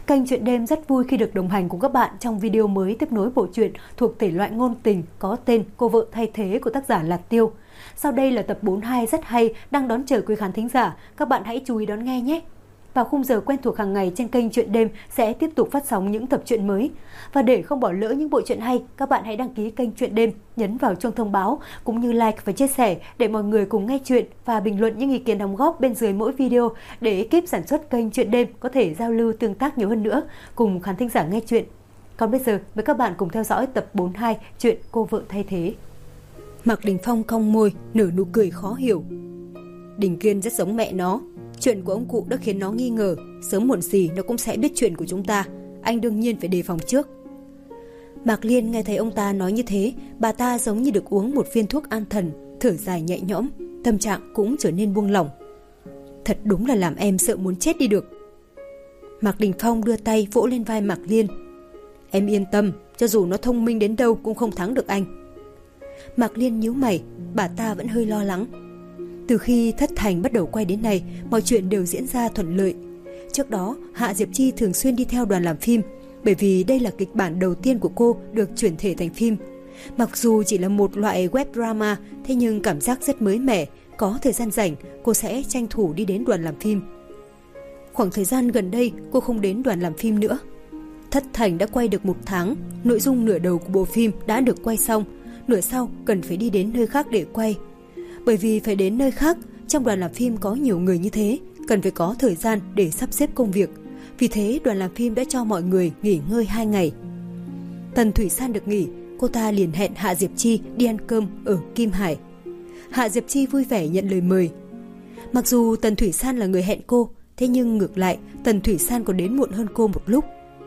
Kênh Chuyện Đêm rất vui khi được đồng hành cùng các bạn trong video mới tiếp nối bộ truyện thuộc thể loại ngôn tình có tên Cô vợ thay thế của tác giả Lạt Tiêu. Sau đây là tập 42 rất hay đang đón chờ quý khán thính giả, các bạn hãy chú ý đón nghe nhé. Vào khung giờ quen thuộc hàng ngày trên kênh Chuyện Đêm sẽ tiếp tục phát sóng những tập truyện mới. Và để không bỏ lỡ những bộ truyện hay, các bạn hãy đăng ký kênh Chuyện Đêm, nhấn vào chuông thông báo cũng như like và chia sẻ để mọi người cùng nghe chuyện và bình luận những ý kiến đóng góp bên dưới mỗi video để ekip sản xuất kênh Chuyện Đêm có thể giao lưu tương tác nhiều hơn nữa cùng khán thính giả nghe chuyện. Còn bây giờ mời các bạn cùng theo dõi tập 42 chuyện Cô vợ thay thế. Mạc Đình Phong cong môi, nở nụ cười khó hiểu. Đình Kiên rất giống mẹ nó. Chuyện của ông cụ đã khiến nó nghi ngờ, sớm muộn gì nó cũng sẽ biết chuyện của chúng ta. Anh đương nhiên phải đề phòng trước. Mạc Liên nghe thấy ông ta nói như thế, bà ta giống như được uống một viên thuốc an thần, thở dài nhẹ nhõm, tâm trạng cũng trở nên buông lỏng. Thật đúng là làm em sợ muốn chết đi được. Mạc Đình Phong đưa tay vỗ lên vai Mạc Liên. Em yên tâm, cho dù nó thông minh đến đâu cũng không thắng được anh. Mạc Liên nhíu mày, bà ta vẫn hơi lo lắng. Từ khi Thất Thành bắt đầu quay đến nay, mọi chuyện đều diễn ra thuận lợi. Trước đó, Hạ Diệp Chi thường xuyên đi theo đoàn làm phim, bởi vì đây là kịch bản đầu tiên của cô được chuyển thể thành phim. Mặc dù chỉ là một loại web drama, thế nhưng cảm giác rất mới mẻ, có thời gian rảnh, cô sẽ tranh thủ đi đến đoàn làm phim. Khoảng thời gian gần đây, cô không đến đoàn làm phim nữa. Thất Thành đã quay được 1 tháng, nội dung nửa đầu của bộ phim đã được quay xong, nửa sau cần phải đi đến nơi khác để quay. Bởi vì phải đến nơi khác, trong đoàn làm phim có nhiều người như thế, cần phải có thời gian để sắp xếp công việc. Vì thế đoàn làm phim đã cho mọi người nghỉ ngơi 2 ngày. Tần Thủy San được nghỉ, cô ta liền hẹn Hạ Diệp Chi đi ăn cơm ở Kim Hải. Hạ Diệp Chi vui vẻ nhận lời mời. Mặc dù Tần Thủy San là người hẹn cô, thế nhưng ngược lại Tần Thủy San còn đến muộn hơn cô một lúc.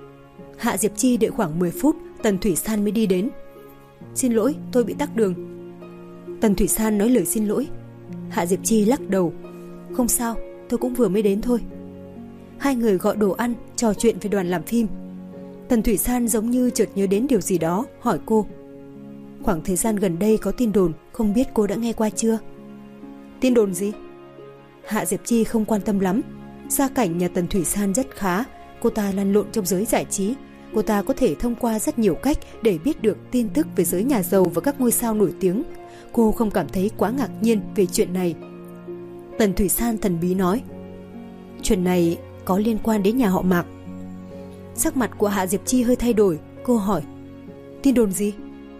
Hạ Diệp Chi đợi khoảng 10 phút, Tần Thủy San mới đi đến. Xin lỗi, tôi bị tắc đường. Tần Thủy San nói lời xin lỗi. Hạ Diệp Chi lắc đầu. Không sao, tôi cũng vừa mới đến thôi. Hai người gọi đồ ăn, trò chuyện về đoàn làm phim. Tần Thủy San giống như chợt nhớ đến điều gì đó, hỏi cô. Khoảng thời gian gần đây có tin đồn, không biết cô đã nghe qua chưa? Tin đồn gì? Hạ Diệp Chi không quan tâm lắm. Gia cảnh nhà Tần Thủy San rất khá, cô ta lăn lộn trong giới giải trí. Cô ta có thể thông qua rất nhiều cách để biết được tin tức về giới nhà giàu và các ngôi sao nổi tiếng. Cô không cảm thấy quá ngạc nhiên về chuyện này. Tần Thủy San thần bí nói. Chuyện này có liên quan đến nhà họ Mạc. Sắc mặt của Hạ Diệp Chi hơi thay đổi. Cô hỏi. Tin đồn gì?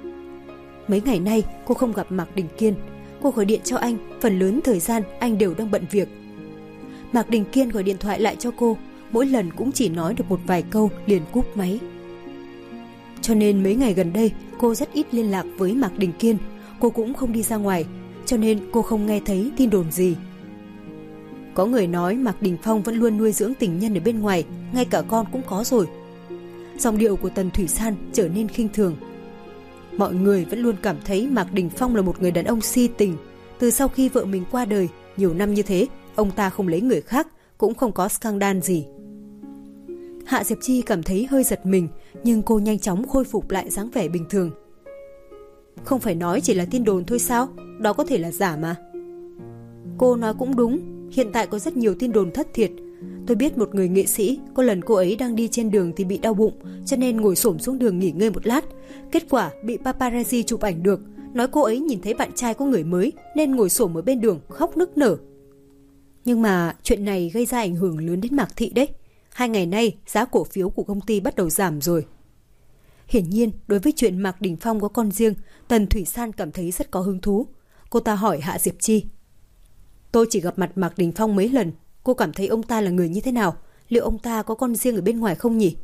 Mấy ngày nay cô không gặp Mạc Đình Kiên. Cô gọi điện cho anh, phần lớn thời gian anh đều đang bận việc. Mạc Đình Kiên gọi điện thoại lại cho cô, mỗi lần cũng chỉ nói được một vài câu liền cúp máy. Cho nên mấy ngày gần đây cô rất ít liên lạc với Mạc Đình Kiên. Cô cũng không đi ra ngoài, cho nên cô không nghe thấy tin đồn gì. Có người nói Mạc Đình Phong vẫn luôn nuôi dưỡng tình nhân ở bên ngoài, ngay cả con cũng có rồi. Giọng điệu của Tần Thủy San trở nên khinh thường. Mọi người vẫn luôn cảm thấy Mạc Đình Phong là một người đàn ông si tình. Từ sau khi vợ mình qua đời, nhiều năm như thế, ông ta không lấy người khác, cũng không có scandal gì. Hạ Diệp Chi cảm thấy hơi giật mình, nhưng cô nhanh chóng khôi phục lại dáng vẻ bình thường. Không phải nói chỉ là tin đồn thôi sao? Đó có thể là giả mà. Cô nói cũng đúng, hiện tại có rất nhiều tin đồn thất thiệt. Tôi biết một người nghệ sĩ, có lần cô ấy đang đi trên đường thì bị đau bụng, cho nên ngồi xổm xuống đường nghỉ ngơi một lát. Kết quả bị paparazzi chụp ảnh được, nói cô ấy nhìn thấy bạn trai có người mới nên ngồi xổm ở bên đường khóc nức nở. Nhưng mà chuyện này gây ra ảnh hưởng lớn đến Mạc Thị đấy. 2 ngày nay giá cổ phiếu của công ty bắt đầu giảm rồi. Hiển nhiên đối với chuyện Mạc Đình Phong có con riêng, Tần Thủy San cảm thấy rất có hứng thú. Cô ta hỏi Hạ Diệp Chi. Tôi chỉ gặp mặt Mạc Đình Phong mấy lần, cô cảm thấy ông ta là người như thế nào? Liệu ông ta có con riêng ở bên ngoài không nhỉ?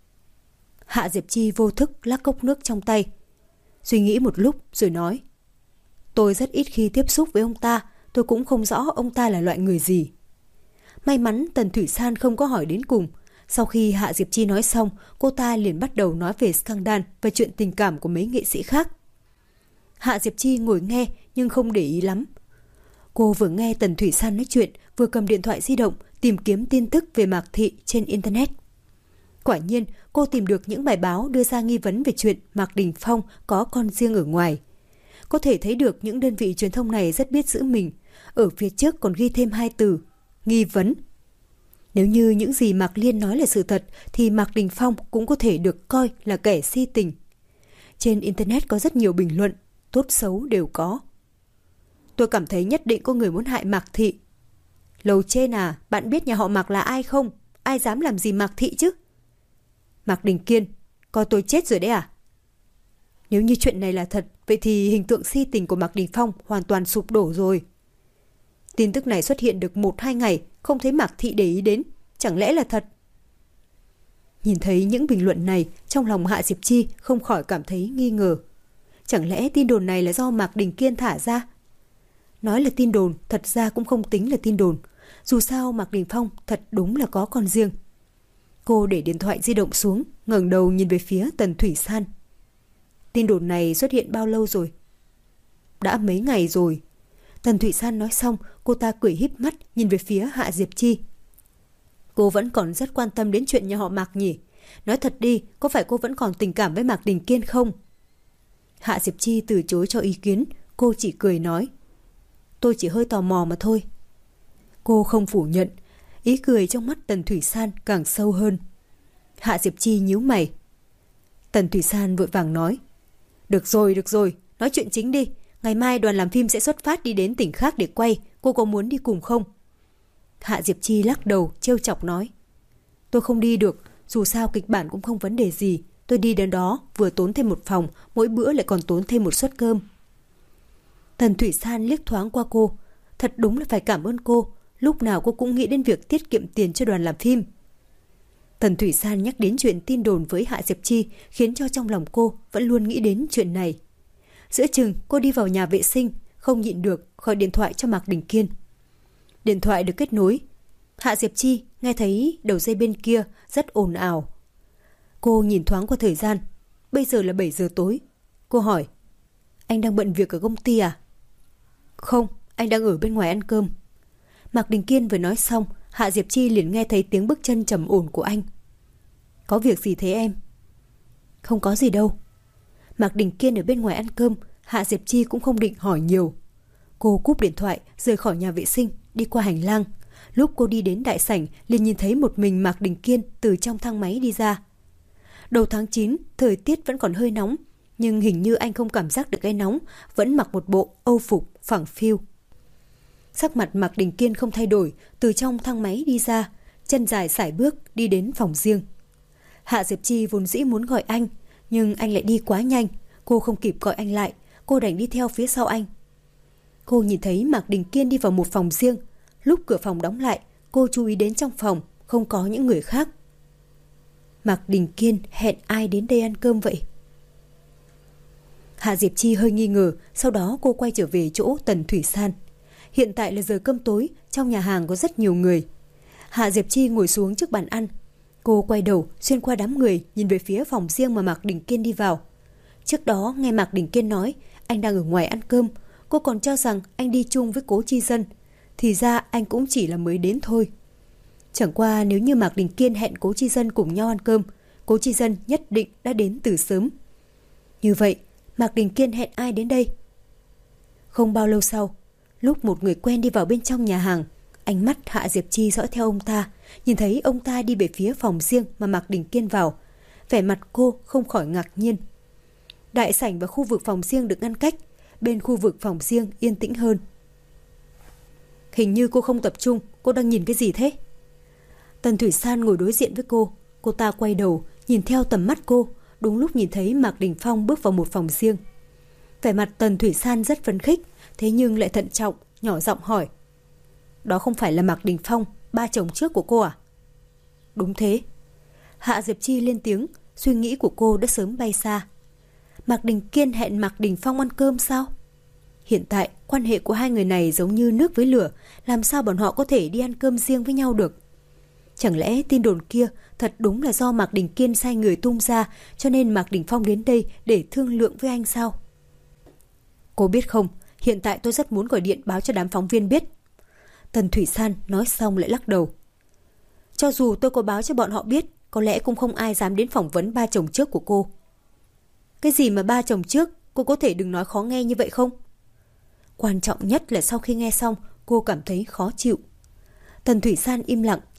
Hạ Diệp Chi vô thức lắc cốc nước trong tay. Suy nghĩ một lúc rồi nói. Tôi rất ít khi tiếp xúc với ông ta, tôi cũng không rõ ông ta là loại người gì. May mắn Tần Thủy San không có hỏi đến cùng. Sau khi Hạ Diệp Chi nói xong, cô ta liền bắt đầu nói về scandal và chuyện tình cảm của mấy nghệ sĩ khác. Hạ Diệp Chi ngồi nghe nhưng không để ý lắm. Cô vừa nghe Tần Thủy San nói chuyện, vừa cầm điện thoại di động tìm kiếm tin tức về Mạc Thị trên Internet. Quả nhiên, cô tìm được những bài báo đưa ra nghi vấn về chuyện Mạc Đình Phong có con riêng ở ngoài. Có thể thấy được những đơn vị truyền thông này rất biết giữ mình. Ở phía trước còn ghi thêm 2 từ, nghi vấn. Nếu như những gì Mạc Liên nói là sự thật thì Mạc Đình Phong cũng có thể được coi là kẻ si tình. Trên Internet có rất nhiều bình luận, tốt xấu đều có. Tôi cảm thấy nhất định có người muốn hại Mạc Thị. Lầu trên à, bạn biết nhà họ Mạc là ai không? Ai dám làm gì Mạc Thị chứ? Mạc Đình Kiên, coi tôi chết rồi đấy à? Nếu như chuyện này là thật, vậy thì hình tượng si tình của Mạc Đình Phong hoàn toàn sụp đổ rồi. Tin tức này xuất hiện được 1-2 ngày, không thấy Mạc Thị để ý đến, chẳng lẽ là thật? Nhìn thấy những bình luận này, trong lòng Hạ Diệp Chi không khỏi cảm thấy nghi ngờ. Chẳng lẽ tin đồn này là do Mạc Đình Kiên thả ra? Nói là tin đồn, thật ra cũng không tính là tin đồn. Dù sao Mạc Đình Phong thật đúng là có con riêng. Cô để điện thoại di động xuống, ngẩng đầu nhìn về phía Tần Thủy San. Tin đồn này xuất hiện bao lâu rồi? Đã mấy ngày rồi. Tần Thủy San nói xong, cô ta cười híp mắt nhìn về phía Hạ Diệp Chi. Cô vẫn còn rất quan tâm đến chuyện nhà họ Mạc nhỉ? Nói thật đi, có phải cô vẫn còn tình cảm với Mạc Đình Kiên không? Hạ Diệp Chi từ chối cho ý kiến, cô chỉ cười nói. Tôi chỉ hơi tò mò mà thôi. Cô không phủ nhận, ý cười trong mắt Tần Thủy San càng sâu hơn. Hạ Diệp Chi nhíu mày. Tần Thủy San vội vàng nói. Được rồi, nói chuyện chính đi. Ngày mai đoàn làm phim sẽ xuất phát đi đến tỉnh khác để quay, cô có muốn đi cùng không? Hạ Diệp Chi lắc đầu, trêu chọc nói. Tôi không đi được, dù sao kịch bản cũng không vấn đề gì. Tôi đi đến đó, vừa tốn thêm một phòng, mỗi bữa lại còn tốn thêm một suất cơm. Tần Thủy San liếc thoáng qua cô. Thật đúng là phải cảm ơn cô, lúc nào cô cũng nghĩ đến việc tiết kiệm tiền cho đoàn làm phim. Tần Thủy San nhắc đến chuyện tin đồn với Hạ Diệp Chi khiến cho trong lòng cô vẫn luôn nghĩ đến chuyện này. Giữa chừng cô đi vào nhà vệ sinh, không nhịn được gọi điện thoại cho Mạc Đình Kiên. Điện thoại được kết nối. Hạ Diệp Chi nghe thấy đầu dây bên kia rất ồn ào. Cô nhìn thoáng qua thời gian. Bây giờ là 7 giờ tối. Cô hỏi. Anh đang bận việc ở công ty à? Không, anh đang ở bên ngoài ăn cơm. Mạc Đình Kiên vừa nói xong, Hạ Diệp Chi liền nghe thấy tiếng bước chân trầm ổn của anh. Có việc gì thế em? Không có gì đâu. Mạc Đình Kiên ở bên ngoài ăn cơm, Hạ Diệp Chi cũng không định hỏi nhiều. Cô cúp điện thoại, rời khỏi nhà vệ sinh, đi qua hành lang. Lúc cô đi đến đại sảnh, liền nhìn thấy một mình Mạc Đình Kiên từ trong thang máy đi ra. Đầu tháng 9, thời tiết vẫn còn hơi nóng, nhưng hình như anh không cảm giác được cái nóng, vẫn mặc một bộ âu phục phẳng phiu. Sắc mặt Mạc Đình Kiên không thay đổi, từ trong thang máy đi ra, chân dài sải bước đi đến phòng riêng. Hạ Diệp Chi vốn dĩ muốn gọi anh, nhưng anh lại đi quá nhanh, cô không kịp gọi anh lại, cô đành đi theo phía sau anh. Cô nhìn thấy Mạc Đình Kiên đi vào một phòng riêng, lúc cửa phòng đóng lại, cô chú ý đến trong phòng không có những người khác. Mạc Đình Kiên hẹn ai đến đây ăn cơm vậy? Hạ Diệp Chi hơi nghi ngờ, sau đó cô quay trở về chỗ Tần Thủy San. Hiện tại là giờ cơm tối, trong nhà hàng có rất nhiều người. Hạ Diệp Chi ngồi xuống trước bàn ăn. Cô quay đầu, xuyên qua đám người, nhìn về phía phòng riêng mà Mạc Đình Kiên đi vào. Trước đó nghe Mạc Đình Kiên nói anh đang ở ngoài ăn cơm, cô còn cho rằng anh đi chung với Cố Chi Dân. Thì ra anh cũng chỉ là mới đến thôi. Chẳng qua nếu như Mạc Đình Kiên hẹn Cố Chi Dân cùng nhau ăn cơm, Cố Chi Dân nhất định đã đến từ sớm. Như vậy, Mạc Đình Kiên hẹn ai đến đây? Không bao lâu sau, lúc một người quen đi vào bên trong nhà hàng, ánh mắt Hạ Diệp Chi dõi theo ông ta, nhìn thấy ông ta đi về phía phòng riêng mà Mạc Đình Kiên vào. Vẻ mặt cô không khỏi ngạc nhiên. Đại sảnh và khu vực phòng riêng được ngăn cách, bên khu vực phòng riêng yên tĩnh hơn. Hình như cô không tập trung, cô đang nhìn cái gì thế? Tần Thủy San ngồi đối diện với cô ta quay đầu, nhìn theo tầm mắt cô, đúng lúc nhìn thấy Mạc Đình Phong bước vào một phòng riêng. Vẻ mặt Tần Thủy San rất phấn khích, thế nhưng lại thận trọng, nhỏ giọng hỏi. Đó không phải là Mạc Đình Phong, ba chồng trước của cô à? Đúng thế. Hạ Diệp Chi lên tiếng, suy nghĩ của cô đã sớm bay xa. Mạc Đình Kiên hẹn Mạc Đình Phong ăn cơm sao? Hiện tại, quan hệ của hai người này giống như nước với lửa, làm sao bọn họ có thể đi ăn cơm riêng với nhau được? Chẳng lẽ tin đồn kia thật đúng là do Mạc Đình Kiên sai người tung ra, cho nên Mạc Đình Phong đến đây để thương lượng với anh sao? Cô biết không, hiện tại tôi rất muốn gọi điện báo cho đám phóng viên biết. Tần Thủy San nói xong lại lắc đầu. Cho dù tôi có báo cho bọn họ biết, có lẽ cũng không ai dám đến phỏng vấn ba chồng trước của cô. Cái gì mà ba chồng trước, cô có thể đừng nói khó nghe như vậy không? Quan trọng nhất là sau khi nghe xong, cô cảm thấy khó chịu. Tần Thủy San im lặng,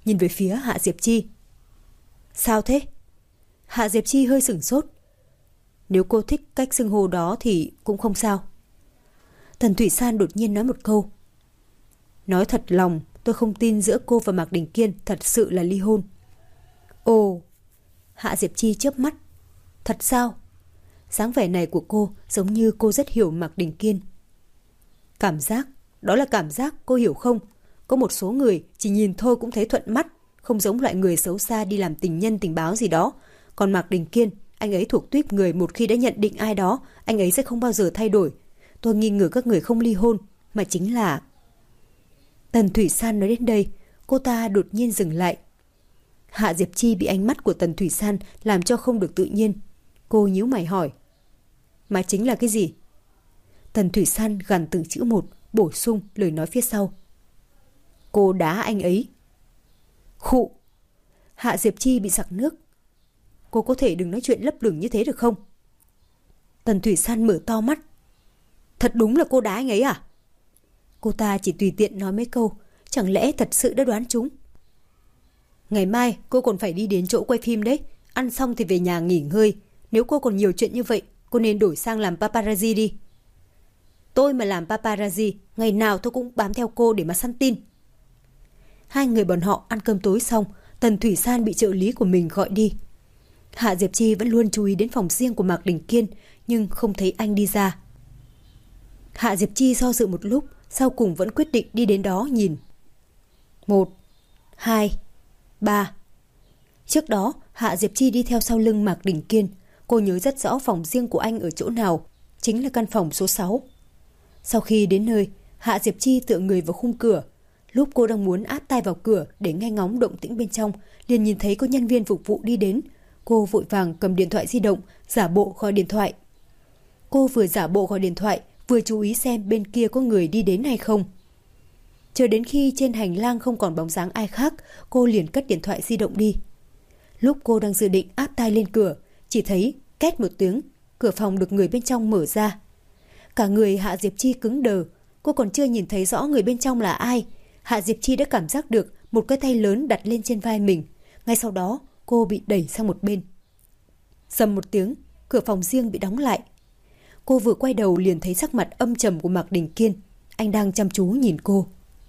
nhìn về phía Hạ Diệp Chi. Sao thế? Hạ Diệp Chi hơi sửng sốt. Nếu cô thích cách xưng hô đó thì cũng không sao. Tần Thủy San đột nhiên nói một câu. Nói thật lòng, tôi không tin giữa cô và Mạc Đình Kiên thật sự là ly hôn. Ồ, Hạ Diệp Chi chớp mắt. Thật sao? Dáng vẻ này của cô giống như cô rất hiểu Mạc Đình Kiên. Cảm giác, đó là cảm giác, cô hiểu không? Có một số người chỉ nhìn thôi cũng thấy thuận mắt, không giống loại người xấu xa đi làm tình nhân tình báo gì đó. Còn Mạc Đình Kiên, anh ấy thuộc tuýp người một khi đã nhận định ai đó, anh ấy sẽ không bao giờ thay đổi. Tôi nghi ngờ các người không ly hôn, mà chính là... Tần Thủy San nói đến đây, cô ta đột nhiên dừng lại. Hạ Diệp Chi bị ánh mắt của Tần Thủy San làm cho không được tự nhiên. Cô nhíu mày hỏi. Mà chính là cái gì? Tần Thủy San gằn từng chữ một, bổ sung lời nói phía sau. Cô đá anh ấy. Khụ. Hạ Diệp Chi bị sặc nước. Cô có thể đừng nói chuyện lấp lửng như thế được không? Tần Thủy San mở to mắt. Thật đúng là cô đá anh ấy à? Cô ta chỉ tùy tiện nói mấy câu, chẳng lẽ thật sự đã đoán trúng? Ngày mai cô còn phải đi đến chỗ quay phim đấy. Ăn xong thì về nhà nghỉ ngơi. Nếu cô còn nhiều chuyện như vậy, cô nên đổi sang làm paparazzi đi. Tôi mà làm paparazzi, ngày nào tôi cũng bám theo cô để mà săn tin. Hai người bọn họ ăn cơm tối xong, Tần Thủy San bị trợ lý của mình gọi đi. Hạ Diệp Chi vẫn luôn chú ý đến phòng riêng của Mạc Đình Kiên, nhưng không thấy anh đi ra. Hạ Diệp Chi do dự một lúc, sau cùng vẫn quyết định đi đến đó nhìn. 1, 2, 3. Trước đó, Hạ Diệp Chi đi theo sau lưng Mạc Đình Kiên. Cô nhớ rất rõ phòng riêng của anh ở chỗ nào, chính là căn phòng số 6. Sau khi đến nơi, Hạ Diệp Chi tựa người vào khung cửa. Lúc cô đang muốn áp tai vào cửa để nghe ngóng động tĩnh bên trong, liền nhìn thấy có nhân viên phục vụ đi đến. Cô vội vàng cầm điện thoại di động, giả bộ gọi điện thoại. Cô vừa giả bộ gọi điện thoại, vừa chú ý xem bên kia có người đi đến hay không. Chờ đến khi trên hành lang không còn bóng dáng ai khác, cô liền cất điện thoại di động đi. Lúc cô đang dự định áp tai lên cửa, chỉ thấy két một tiếng, cửa phòng được người bên trong mở ra. Cả người Hạ Diệp Chi cứng đờ, cô còn chưa nhìn thấy rõ người bên trong là ai. Hạ Diệp Chi đã cảm giác được một cái tay lớn đặt lên trên vai mình. Ngay sau đó, cô bị đẩy sang một bên. Rầm một tiếng, cửa phòng riêng bị đóng lại. Cô vừa quay đầu liền thấy sắc mặt âm trầm của Mạc Đình Kiên. Anh đang chăm chú nhìn cô.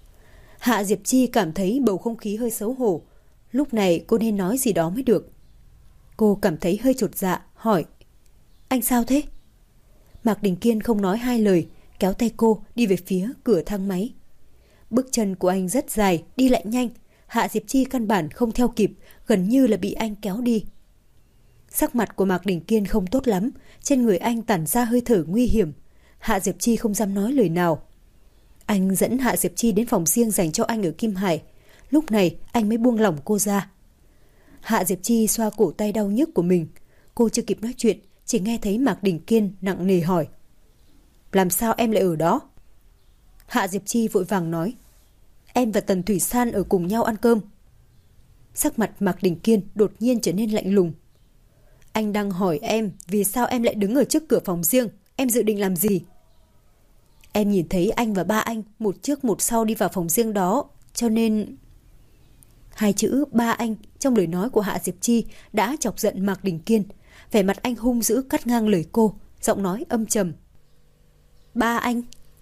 Hạ Diệp Chi cảm thấy bầu không khí hơi xấu hổ. Lúc này cô nên nói gì đó mới được. Cô cảm thấy hơi chột dạ, hỏi. Anh sao thế? Mạc Đình Kiên không nói hai lời, kéo tay cô đi về phía cửa thang máy. Bước chân của anh rất dài, đi lại nhanh. Hạ Diệp Chi căn bản không theo kịp, gần như là bị anh kéo đi. Sắc mặt của Mạc Đình Kiên không tốt lắm, trên người anh tản ra hơi thở nguy hiểm. Hạ Diệp Chi không dám nói lời nào. Anh dẫn Hạ Diệp Chi đến phòng riêng dành cho anh ở Kim Hải. Lúc này anh mới buông lỏng cô ra. Hạ Diệp Chi xoa cổ tay đau nhức của mình. Cô chưa kịp nói chuyện, chỉ nghe thấy Mạc Đình Kiên nặng nề hỏi. Làm sao em lại ở đó? Hạ Diệp Chi vội vàng nói. Em và Tần Thủy San ở cùng nhau ăn cơm. Sắc mặt Mạc Đình Kiên đột nhiên trở nên lạnh lùng. Anh đang hỏi em vì sao em lại đứng ở trước cửa phòng riêng. Em dự định làm gì? Em nhìn thấy anh và ba anh một trước một sau đi vào phòng riêng đó, cho nên... Hai chữ ba anh trong lời nói của Hạ Diệp Chi đã chọc giận Mạc Đình Kiên. Vẻ mặt anh hung dữ cắt ngang lời cô, giọng nói âm trầm. Ba anh?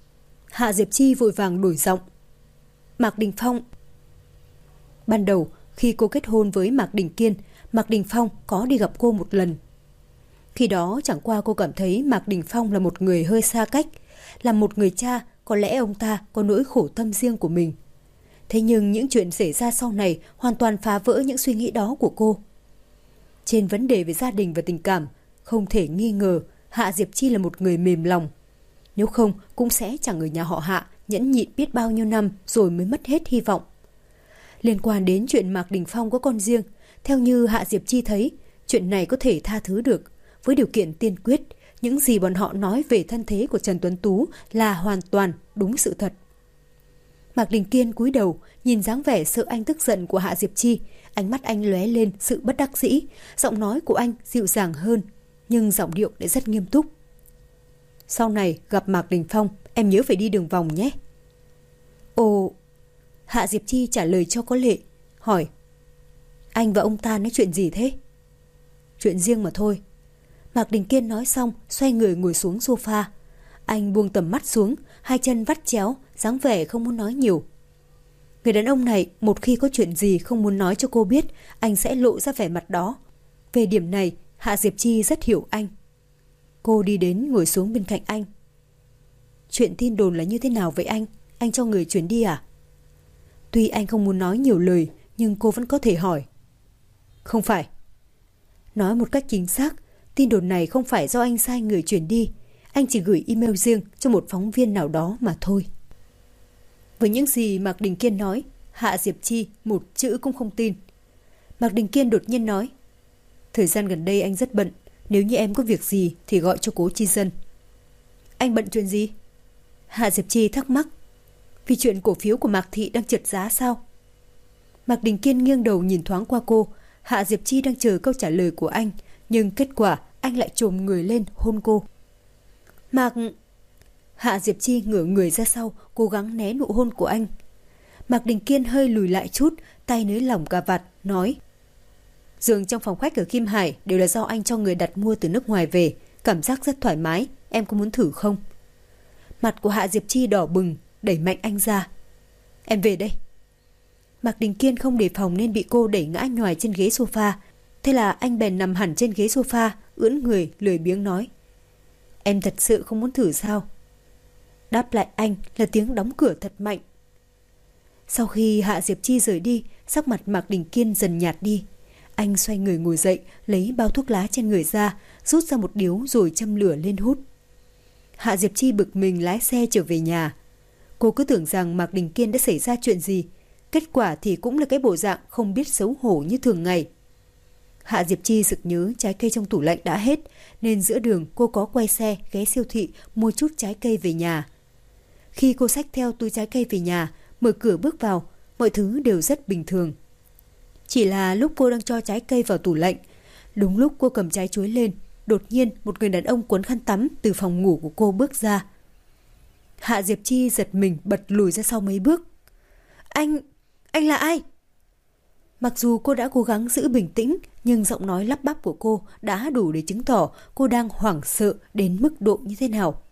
Hạ Diệp Chi vội vàng đổi giọng. Mạc Đình Phong. Ban đầu khi cô kết hôn với Mạc Đình Kiên, Mạc Đình Phong có đi gặp cô một lần. Khi đó chẳng qua cô cảm thấy Mạc Đình Phong là một người hơi xa cách. Là một người cha, có lẽ ông ta có nỗi khổ tâm riêng của mình. Thế nhưng những chuyện xảy ra sau này hoàn toàn phá vỡ những suy nghĩ đó của cô. Trên vấn đề về gia đình và tình cảm, không thể nghi ngờ Hạ Diệp Chi là một người mềm lòng. Nếu không cũng sẽ chẳng người nhà họ Hạ nhẫn nhịn biết bao nhiêu năm rồi mới mất hết hy vọng. Liên quan đến chuyện Mạc Đình Phong có con riêng, theo như Hạ Diệp Chi thấy, chuyện này có thể tha thứ được, với điều kiện tiên quyết, những gì bọn họ nói về thân thế của Trần Tuấn Tú là hoàn toàn đúng sự thật. Mạc Đình Kiên cúi đầu, nhìn dáng vẻ sợ anh tức giận của Hạ Diệp Chi, ánh mắt anh lóe lên sự bất đắc dĩ, giọng nói của anh dịu dàng hơn, nhưng giọng điệu lại rất nghiêm túc. Sau này gặp Mạc Đình Phong, em nhớ phải đi đường vòng nhé. Ồ, Hạ Diệp Chi trả lời cho có lệ. hỏi: Anh và ông ta nói chuyện gì thế? Chuyện riêng mà thôi. Mạc Đình Kiên nói xong, xoay người ngồi xuống sofa. Anh buông tầm mắt xuống, hai chân vắt chéo, dáng vẻ không muốn nói nhiều. Người đàn ông này một khi có chuyện gì không muốn nói cho cô biết, anh sẽ lộ ra vẻ mặt đó. Về điểm này, Hạ Diệp Chi rất hiểu anh. Cô đi đến ngồi xuống bên cạnh anh. Chuyện tin đồn là như thế nào vậy anh? Anh cho người chuyển đi à? Tuy anh không muốn nói nhiều lời, nhưng cô vẫn có thể hỏi. Không phải. Nói một cách chính xác, tin đồn này không phải do anh sai người chuyển đi. Anh chỉ gửi email riêng cho một phóng viên nào đó mà thôi. Với những gì Mạc Đình Kiên nói, Hạ Diệp Chi một chữ cũng không tin. Mạc Đình Kiên đột nhiên nói: Thời gian gần đây anh rất bận. Nếu như em có việc gì thì gọi cho Cố Chi Dân. Anh bận chuyện gì? Hạ Diệp Chi thắc mắc. Vì chuyện cổ phiếu của Mạc Thị đang trượt giá sao? Mạc Đình Kiên nghiêng đầu nhìn thoáng qua cô. Hạ Diệp Chi đang chờ câu trả lời của anh, nhưng kết quả anh lại chồm người lên hôn cô. Hạ Diệp Chi ngửa người ra sau, cố gắng né nụ hôn của anh. Mạc Đình Kiên hơi lùi lại chút, tay nới lỏng cà vạt, nói: Giường trong phòng khách ở Kim Hải đều là do anh cho người đặt mua từ nước ngoài về, cảm giác rất thoải mái, em có muốn thử không? Mặt của Hạ Diệp Chi đỏ bừng, đẩy mạnh anh ra. Em về đây. Mạc Đình Kiên không đề phòng nên bị cô đẩy ngã nhoài trên ghế sofa. Thế là anh bèn nằm hẳn trên ghế sofa, ưỡn người, lười biếng nói: Em thật sự không muốn thử sao? Đáp lại anh là tiếng đóng cửa thật mạnh. Sau khi Hạ Diệp Chi rời đi, sắc mặt Mạc Đình Kiên dần nhạt đi. Anh xoay người ngồi dậy, lấy bao thuốc lá trên người ra, rút ra một điếu rồi châm lửa lên hút. Hạ Diệp Chi bực mình lái xe trở về nhà. Cô cứ tưởng rằng Mạc Đình Kiên đã xảy ra chuyện gì, kết quả thì cũng là cái bộ dạng không biết xấu hổ như thường ngày. Hạ Diệp Chi sực nhớ trái cây trong tủ lạnh đã hết, nên giữa đường cô có quay xe ghé siêu thị mua chút trái cây về nhà. Khi cô xách theo túi trái cây về nhà, mở cửa bước vào, mọi thứ đều rất bình thường. Chỉ là lúc cô đang cho trái cây vào tủ lạnh, đúng lúc cô cầm trái chuối lên, đột nhiên một người đàn ông quấn khăn tắm từ phòng ngủ của cô bước ra. Hạ Diệp Chi giật mình bật lùi ra sau mấy bước. Anh là ai? Mặc dù cô đã cố gắng giữ bình tĩnh, nhưng giọng nói lắp bắp của cô đã đủ để chứng tỏ cô đang hoảng sợ đến mức độ như thế nào.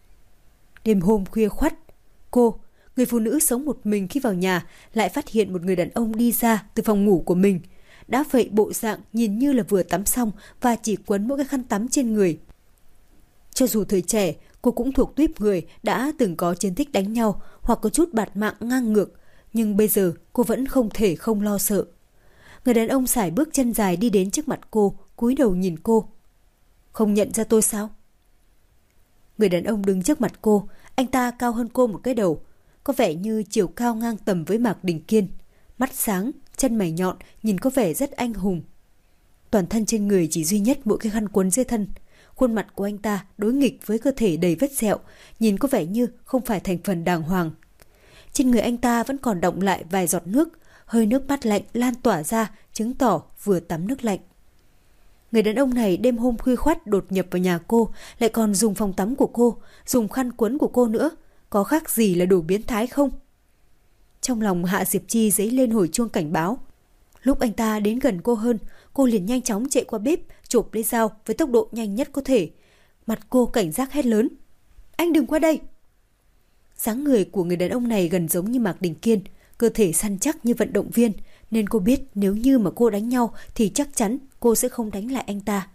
Đêm hôm khuya khoắt, cô, người phụ nữ sống một mình khi vào nhà, lại phát hiện một người đàn ông đi ra từ phòng ngủ của mình. Đã vậy bộ dạng nhìn như là vừa tắm xong và chỉ quấn mỗi cái khăn tắm trên người. Cho dù thời trẻ, cô cũng thuộc tuýp người đã từng có chiến tích đánh nhau hoặc có chút bạt mạng ngang ngược, nhưng bây giờ cô vẫn không thể không lo sợ. Người đàn ông sải bước chân dài đi đến trước mặt cô, cúi đầu nhìn cô. Không nhận ra tôi sao? Người đàn ông đứng trước mặt cô, anh ta cao hơn cô một cái đầu, có vẻ như chiều cao ngang tầm với Mạc Đình Kiên. Mắt sáng, chân mày nhọn, nhìn có vẻ rất anh hùng. Toàn thân trên người chỉ duy nhất mỗi cái khăn quấn dưới thân. Khuôn mặt của anh ta đối nghịch với cơ thể đầy vết sẹo, nhìn có vẻ như không phải thành phần đàng hoàng. Trên người anh ta vẫn còn đọng lại vài giọt nước, hơi nước mắt lạnh lan tỏa ra, chứng tỏ vừa tắm nước lạnh. Người đàn ông này đêm hôm khuya khoắt đột nhập vào nhà cô, lại còn dùng phòng tắm của cô, dùng khăn quấn của cô nữa, có khác gì là đồ biến thái không? Trong lòng Hạ Diệp Chi dấy lên hồi chuông cảnh báo. Lúc anh ta đến gần cô hơn, cô liền nhanh chóng chạy qua bếp, chộp lấy dao với tốc độ nhanh nhất có thể. Mặt cô cảnh giác hét lớn: Anh đừng qua đây! Dáng người của người đàn ông này gần giống như Mạc Đình Kiên, cơ thể săn chắc như vận động viên, nên cô biết nếu như mà cô đánh nhau thì chắc chắn cô sẽ không đánh lại anh ta.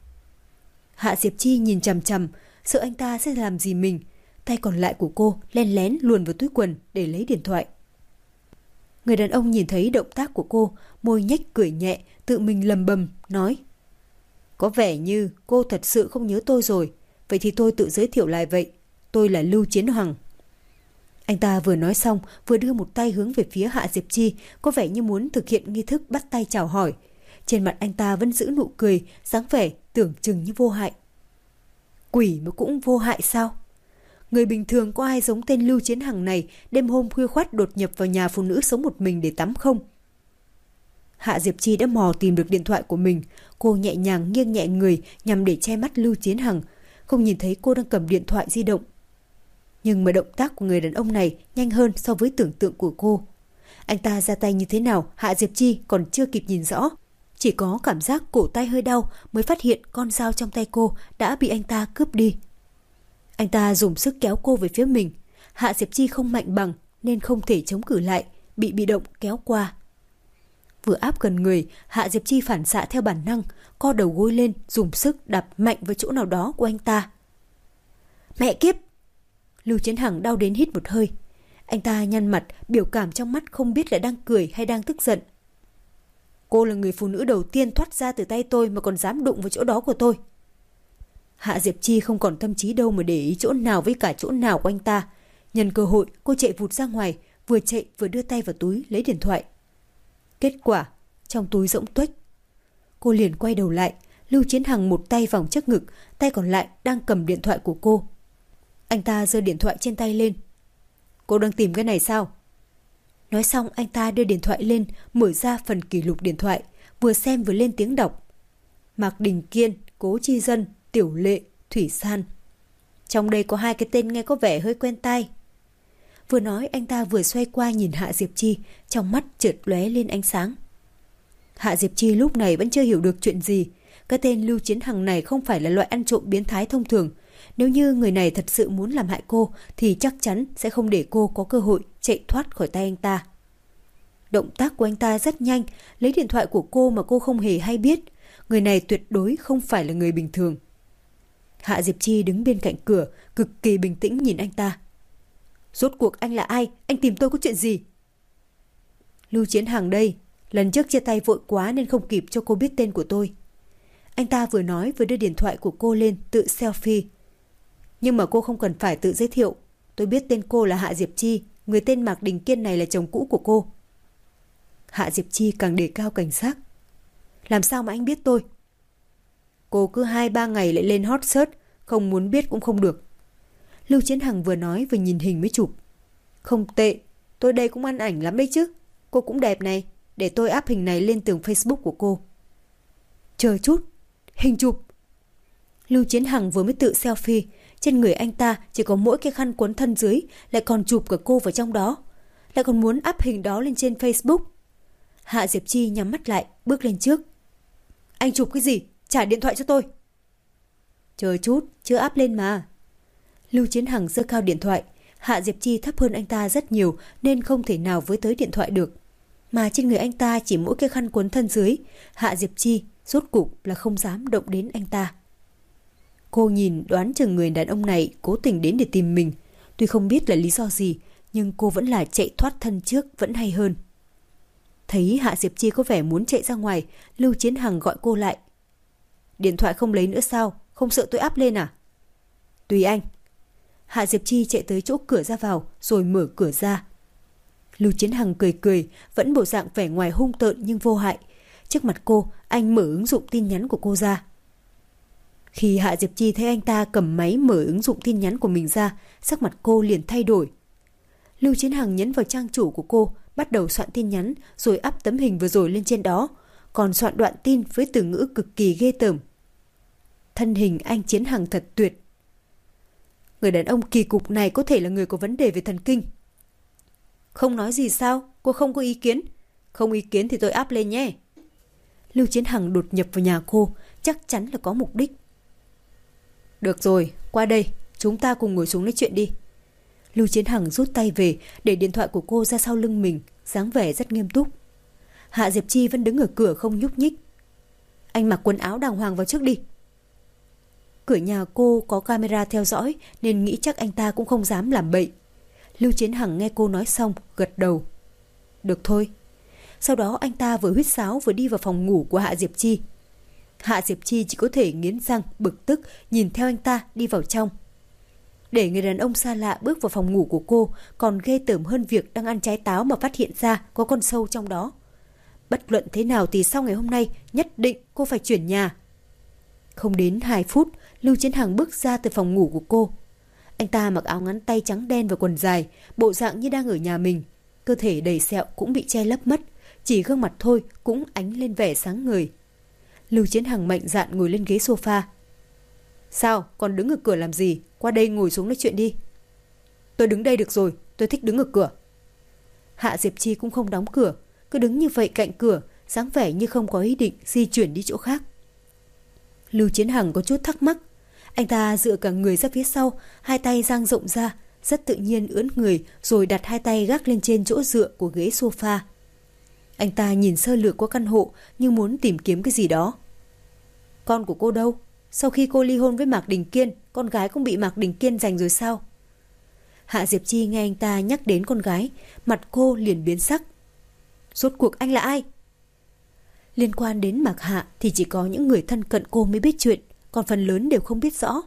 Hạ Diệp Chi nhìn chằm chằm, sợ anh ta sẽ làm gì mình. Tay còn lại của cô len lén luồn vào túi quần để lấy điện thoại. Người đàn ông nhìn thấy động tác của cô, môi nhếch cười nhẹ, tự mình lầm bầm nói: Có vẻ như cô thật sự không nhớ tôi rồi, vậy thì tôi tự giới thiệu lại vậy, tôi là Lưu Chiến Hằng. Anh ta vừa nói xong, vừa đưa một tay hướng về phía Hạ Diệp Chi, có vẻ như muốn thực hiện nghi thức bắt tay chào hỏi. Trên mặt anh ta vẫn giữ nụ cười, dáng vẻ tưởng chừng như vô hại. Quỷ mà cũng vô hại sao? Người bình thường có ai giống tên Lưu Chiến Hằng này đêm hôm khuya khoắt đột nhập vào nhà phụ nữ sống một mình để tắm không? Hạ Diệp Chi đã mò tìm được điện thoại của mình. Cô nhẹ nhàng nghiêng nhẹ người nhằm để che mắt Lưu Chiến Hằng, không nhìn thấy cô đang cầm điện thoại di động. Nhưng mà động tác của người đàn ông này nhanh hơn so với tưởng tượng của cô. Anh ta ra tay như thế nào Hạ Diệp Chi còn chưa kịp nhìn rõ. Chỉ có cảm giác cổ tay hơi đau mới phát hiện con dao trong tay cô đã bị anh ta cướp đi. Anh ta dùng sức kéo cô về phía mình. Hạ Diệp Chi không mạnh bằng nên không thể chống cự lại, bị động kéo qua. Vừa áp gần người, Hạ Diệp Chi phản xạ theo bản năng, co đầu gối lên, dùng sức đạp mạnh vào chỗ nào đó của anh ta. Mẹ kiếp! Lưu Chiến Hằng đau đến hít một hơi. Anh ta nhăn mặt, biểu cảm trong mắt không biết là đang cười hay đang tức giận. Cô là người phụ nữ đầu tiên thoát ra từ tay tôi mà còn dám đụng vào chỗ đó của tôi. Hạ Diệp Chi không còn tâm trí đâu mà để ý chỗ nào với cả chỗ nào của anh ta. Nhân cơ hội, cô chạy vụt ra ngoài, vừa chạy vừa đưa tay vào túi lấy điện thoại. Kết quả, trong túi rỗng tuếch. Cô liền quay đầu lại, Lưu Chiến Hằng một tay vòng trước ngực, tay còn lại đang cầm điện thoại của cô. Anh ta giơ điện thoại trên tay lên. Cô đang tìm cái này sao? Nói xong anh ta đưa điện thoại lên, mở ra phần kỷ lục điện thoại, vừa xem vừa lên tiếng đọc. Mạc Đình Kiên, Cố Chi Dân, Tiểu Lệ, Thủy San. Trong đây có 2 cái tên nghe có vẻ hơi quen tai. Vừa nói anh ta vừa xoay qua nhìn Hạ Diệp Chi, trong mắt chợt lóe lên ánh sáng. Hạ Diệp Chi lúc này vẫn chưa hiểu được chuyện gì. Cái tên Lưu Chiến Hằng này không phải là loại ăn trộm biến thái thông thường. Nếu như người này thật sự muốn làm hại cô thì chắc chắn sẽ không để cô có cơ hội chạy thoát khỏi tay anh ta. Động tác của anh ta rất nhanh, lấy điện thoại của cô mà cô không hề hay biết. Người này tuyệt đối không phải là người bình thường. Hạ Diệp Chi đứng bên cạnh cửa, cực kỳ bình tĩnh nhìn anh ta. Rốt cuộc anh là ai? Anh tìm tôi có chuyện gì? Lưu Chiến Hằng đây. Lần trước chia tay vội quá nên không kịp cho cô biết tên của tôi. Anh ta vừa nói vừa đưa điện thoại của cô lên tự selfie. Nhưng mà cô không cần phải tự giới thiệu. Tôi biết tên cô là Hạ Diệp Chi. Người tên Mạc Đình Kiên này là chồng cũ của cô. Hạ Diệp Chi càng đề cao cảnh giác. Làm sao mà anh biết tôi? Cô cứ 2-3 ngày lại lên hot search, không muốn biết cũng không được. Lưu Chiến Hằng vừa nói vừa nhìn hình mới chụp. Không tệ, tôi đây cũng ăn ảnh lắm đấy chứ. Cô cũng đẹp này, để tôi up hình này lên tường Facebook của cô. Chờ chút, hình chụp. Lưu Chiến Hằng vừa mới tự selfie, trên người anh ta chỉ có mỗi cái khăn quấn thân dưới, lại còn chụp cả cô vào trong đó, lại còn muốn up hình đó lên trên Facebook. Hạ Diệp Chi nhắm mắt lại, bước lên trước. Anh chụp cái gì? Trả điện thoại cho tôi. Chờ chút, chưa up lên mà. Lưu Chiến Hằng giơ cao điện thoại. Hạ Diệp Chi thấp hơn anh ta rất nhiều nên không thể nào với tới điện thoại được. Mà trên người anh ta chỉ mỗi cái khăn quấn thân dưới. Hạ Diệp Chi rốt cục là không dám động đến anh ta. Cô nhìn đoán chừng người đàn ông này cố tình đến để tìm mình. Tuy không biết là lý do gì, nhưng cô vẫn là chạy thoát thân trước vẫn hay hơn. Thấy Hạ Diệp Chi có vẻ muốn chạy ra ngoài, Lưu Chiến Hằng gọi cô lại. Điện thoại không lấy nữa sao? Không sợ tôi up lên à? Tùy anh. Hạ Diệp Chi chạy tới chỗ cửa ra vào rồi mở cửa ra. Lưu Chiến Hằng cười cười, vẫn bộ dạng vẻ ngoài hung tợn nhưng vô hại. Trước mặt cô, anh mở ứng dụng tin nhắn của cô ra. Khi Hạ Diệp Chi thấy anh ta cầm máy mở ứng dụng tin nhắn của mình ra, sắc mặt cô liền thay đổi. Lưu Chiến Hằng nhấn vào trang chủ của cô, bắt đầu soạn tin nhắn rồi up tấm hình vừa rồi lên trên đó, còn soạn đoạn tin với từ ngữ cực kỳ ghê tởm. Thân hình anh Chiến Hằng thật tuyệt. Người đàn ông kỳ cục này có thể là người có vấn đề về thần kinh. Không nói gì sao? Cô không có ý kiến? Không ý kiến thì tôi up lên nhé. Lưu Chiến Hằng đột nhập vào nhà cô, chắc chắn là có mục đích. Được rồi, qua đây, chúng ta cùng ngồi xuống nói chuyện đi. Lưu Chiến Hằng rút tay về, để điện thoại của cô ra sau lưng mình, dáng vẻ rất nghiêm túc. Hạ Diệp Chi vẫn đứng ở cửa không nhúc nhích. Anh mặc quần áo đàng hoàng vào trước đi. Cửa nhà cô có camera theo dõi nên nghĩ chắc anh ta cũng không dám làm bậy. Lưu Chiến Hằng nghe cô nói xong, gật đầu. Được thôi. Sau đó anh ta vừa huýt sáo vừa đi vào phòng ngủ của Hạ Diệp Chi. Hạ Diệp Chi chỉ có thể nghiến răng, bực tức nhìn theo anh ta đi vào trong. Để người đàn ông xa lạ bước vào phòng ngủ của cô còn ghê tởm hơn việc đang ăn trái táo mà phát hiện ra có con sâu trong đó. Bất luận thế nào thì sau ngày hôm nay nhất định cô phải chuyển nhà. Không đến 2 phút, Lưu Chiến Hằng bước ra từ phòng ngủ của cô. Anh ta mặc áo ngắn tay trắng đen và quần dài, bộ dạng như đang ở nhà mình. Cơ thể đầy sẹo cũng bị che lấp mất, chỉ gương mặt thôi cũng ánh lên vẻ sáng ngời. Lưu Chiến Hằng mạnh dạn ngồi lên ghế sofa. Sao, còn đứng ở cửa làm gì? Qua đây ngồi xuống nói chuyện đi. Tôi đứng đây được rồi, tôi thích đứng ở cửa. Hạ Diệp Chi cũng không đóng cửa, cứ đứng như vậy cạnh cửa, dáng vẻ như không có ý định di chuyển đi chỗ khác. Lưu Chiến Hằng có chút thắc mắc. Anh ta dựa cả người ra phía sau, hai tay dang rộng ra, rất tự nhiên ưỡn người rồi đặt hai tay gác lên trên chỗ dựa của ghế sofa. Anh ta nhìn sơ lược qua căn hộ như muốn tìm kiếm cái gì đó. Con của cô đâu? Sau khi cô ly hôn với Mạc Đình Kiên, con gái cũng bị Mạc Đình Kiên giành rồi sao? Hạ Diệp Chi nghe anh ta nhắc đến con gái, mặt cô liền biến sắc. Rốt cuộc anh là ai? Liên quan đến Mạc Hạ thì chỉ có những người thân cận cô mới biết chuyện, còn phần lớn đều không biết rõ.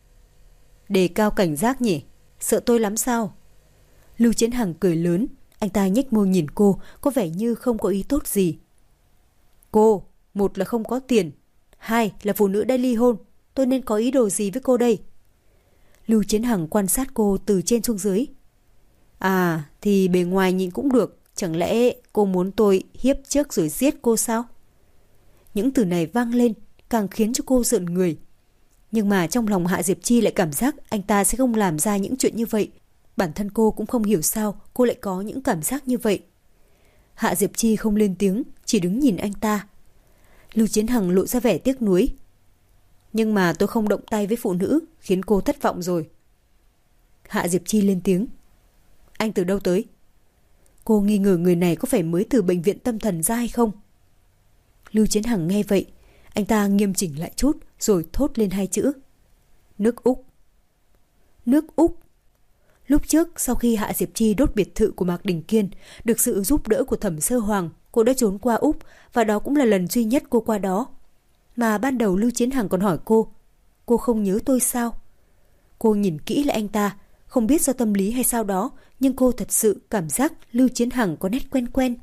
Đề cao cảnh giác nhỉ? Sợ tôi lắm sao? Lưu Chiến Hằng cười lớn, anh ta nhếch môi nhìn cô, có vẻ như không có ý tốt gì. Cô, một là không có tiền, hai là phụ nữ đã ly hôn, tôi nên có ý đồ gì với cô đây? Lưu Chiến Hằng quan sát cô từ trên xuống dưới. À, thì bề ngoài nhìn cũng được, chẳng lẽ cô muốn tôi hiếp trước rồi giết cô sao? Những từ này vang lên, càng khiến cho cô rợn người. Nhưng mà trong lòng Hạ Diệp Chi lại cảm giác anh ta sẽ không làm ra những chuyện như vậy. Bản thân cô cũng không hiểu sao cô lại có những cảm giác như vậy. Hạ Diệp Chi không lên tiếng, chỉ đứng nhìn anh ta. Lưu Chiến Hằng lộ ra vẻ tiếc nuối. Nhưng mà tôi không động tay với phụ nữ, khiến cô thất vọng rồi. Hạ Diệp Chi lên tiếng. Anh từ đâu tới? Cô nghi ngờ người này có phải mới từ bệnh viện tâm thần ra hay không? Lưu Chiến Hằng nghe vậy, anh ta nghiêm chỉnh lại chút rồi thốt lên hai chữ. Nước Úc. Nước Úc. Lúc trước, sau khi Hạ Diệp Chi đốt biệt thự của Mạc Đình Kiên, được sự giúp đỡ của Thẩm Sơ Hoàng, cô đã trốn qua Úc và đó cũng là lần duy nhất cô qua đó. Mà ban đầu Lưu Chiến Hằng còn hỏi cô không nhớ tôi sao? Cô nhìn kỹ lại anh ta, không biết do tâm lý hay sao đó, nhưng cô thật sự cảm giác Lưu Chiến Hằng có nét quen quen.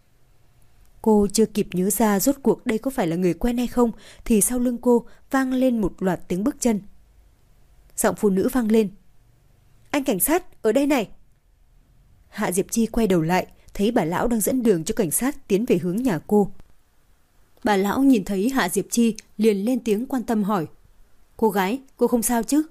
Cô chưa kịp nhớ ra rốt cuộc đây có phải là người quen hay không, thì sau lưng cô vang lên một loạt tiếng bước chân. Giọng phụ nữ vang lên. Anh cảnh sát, ở đây này. Hạ Diệp Chi quay đầu lại, thấy bà lão đang dẫn đường cho cảnh sát tiến về hướng nhà cô. Bà lão nhìn thấy Hạ Diệp Chi liền lên tiếng quan tâm hỏi. Cô gái, cô không sao chứ?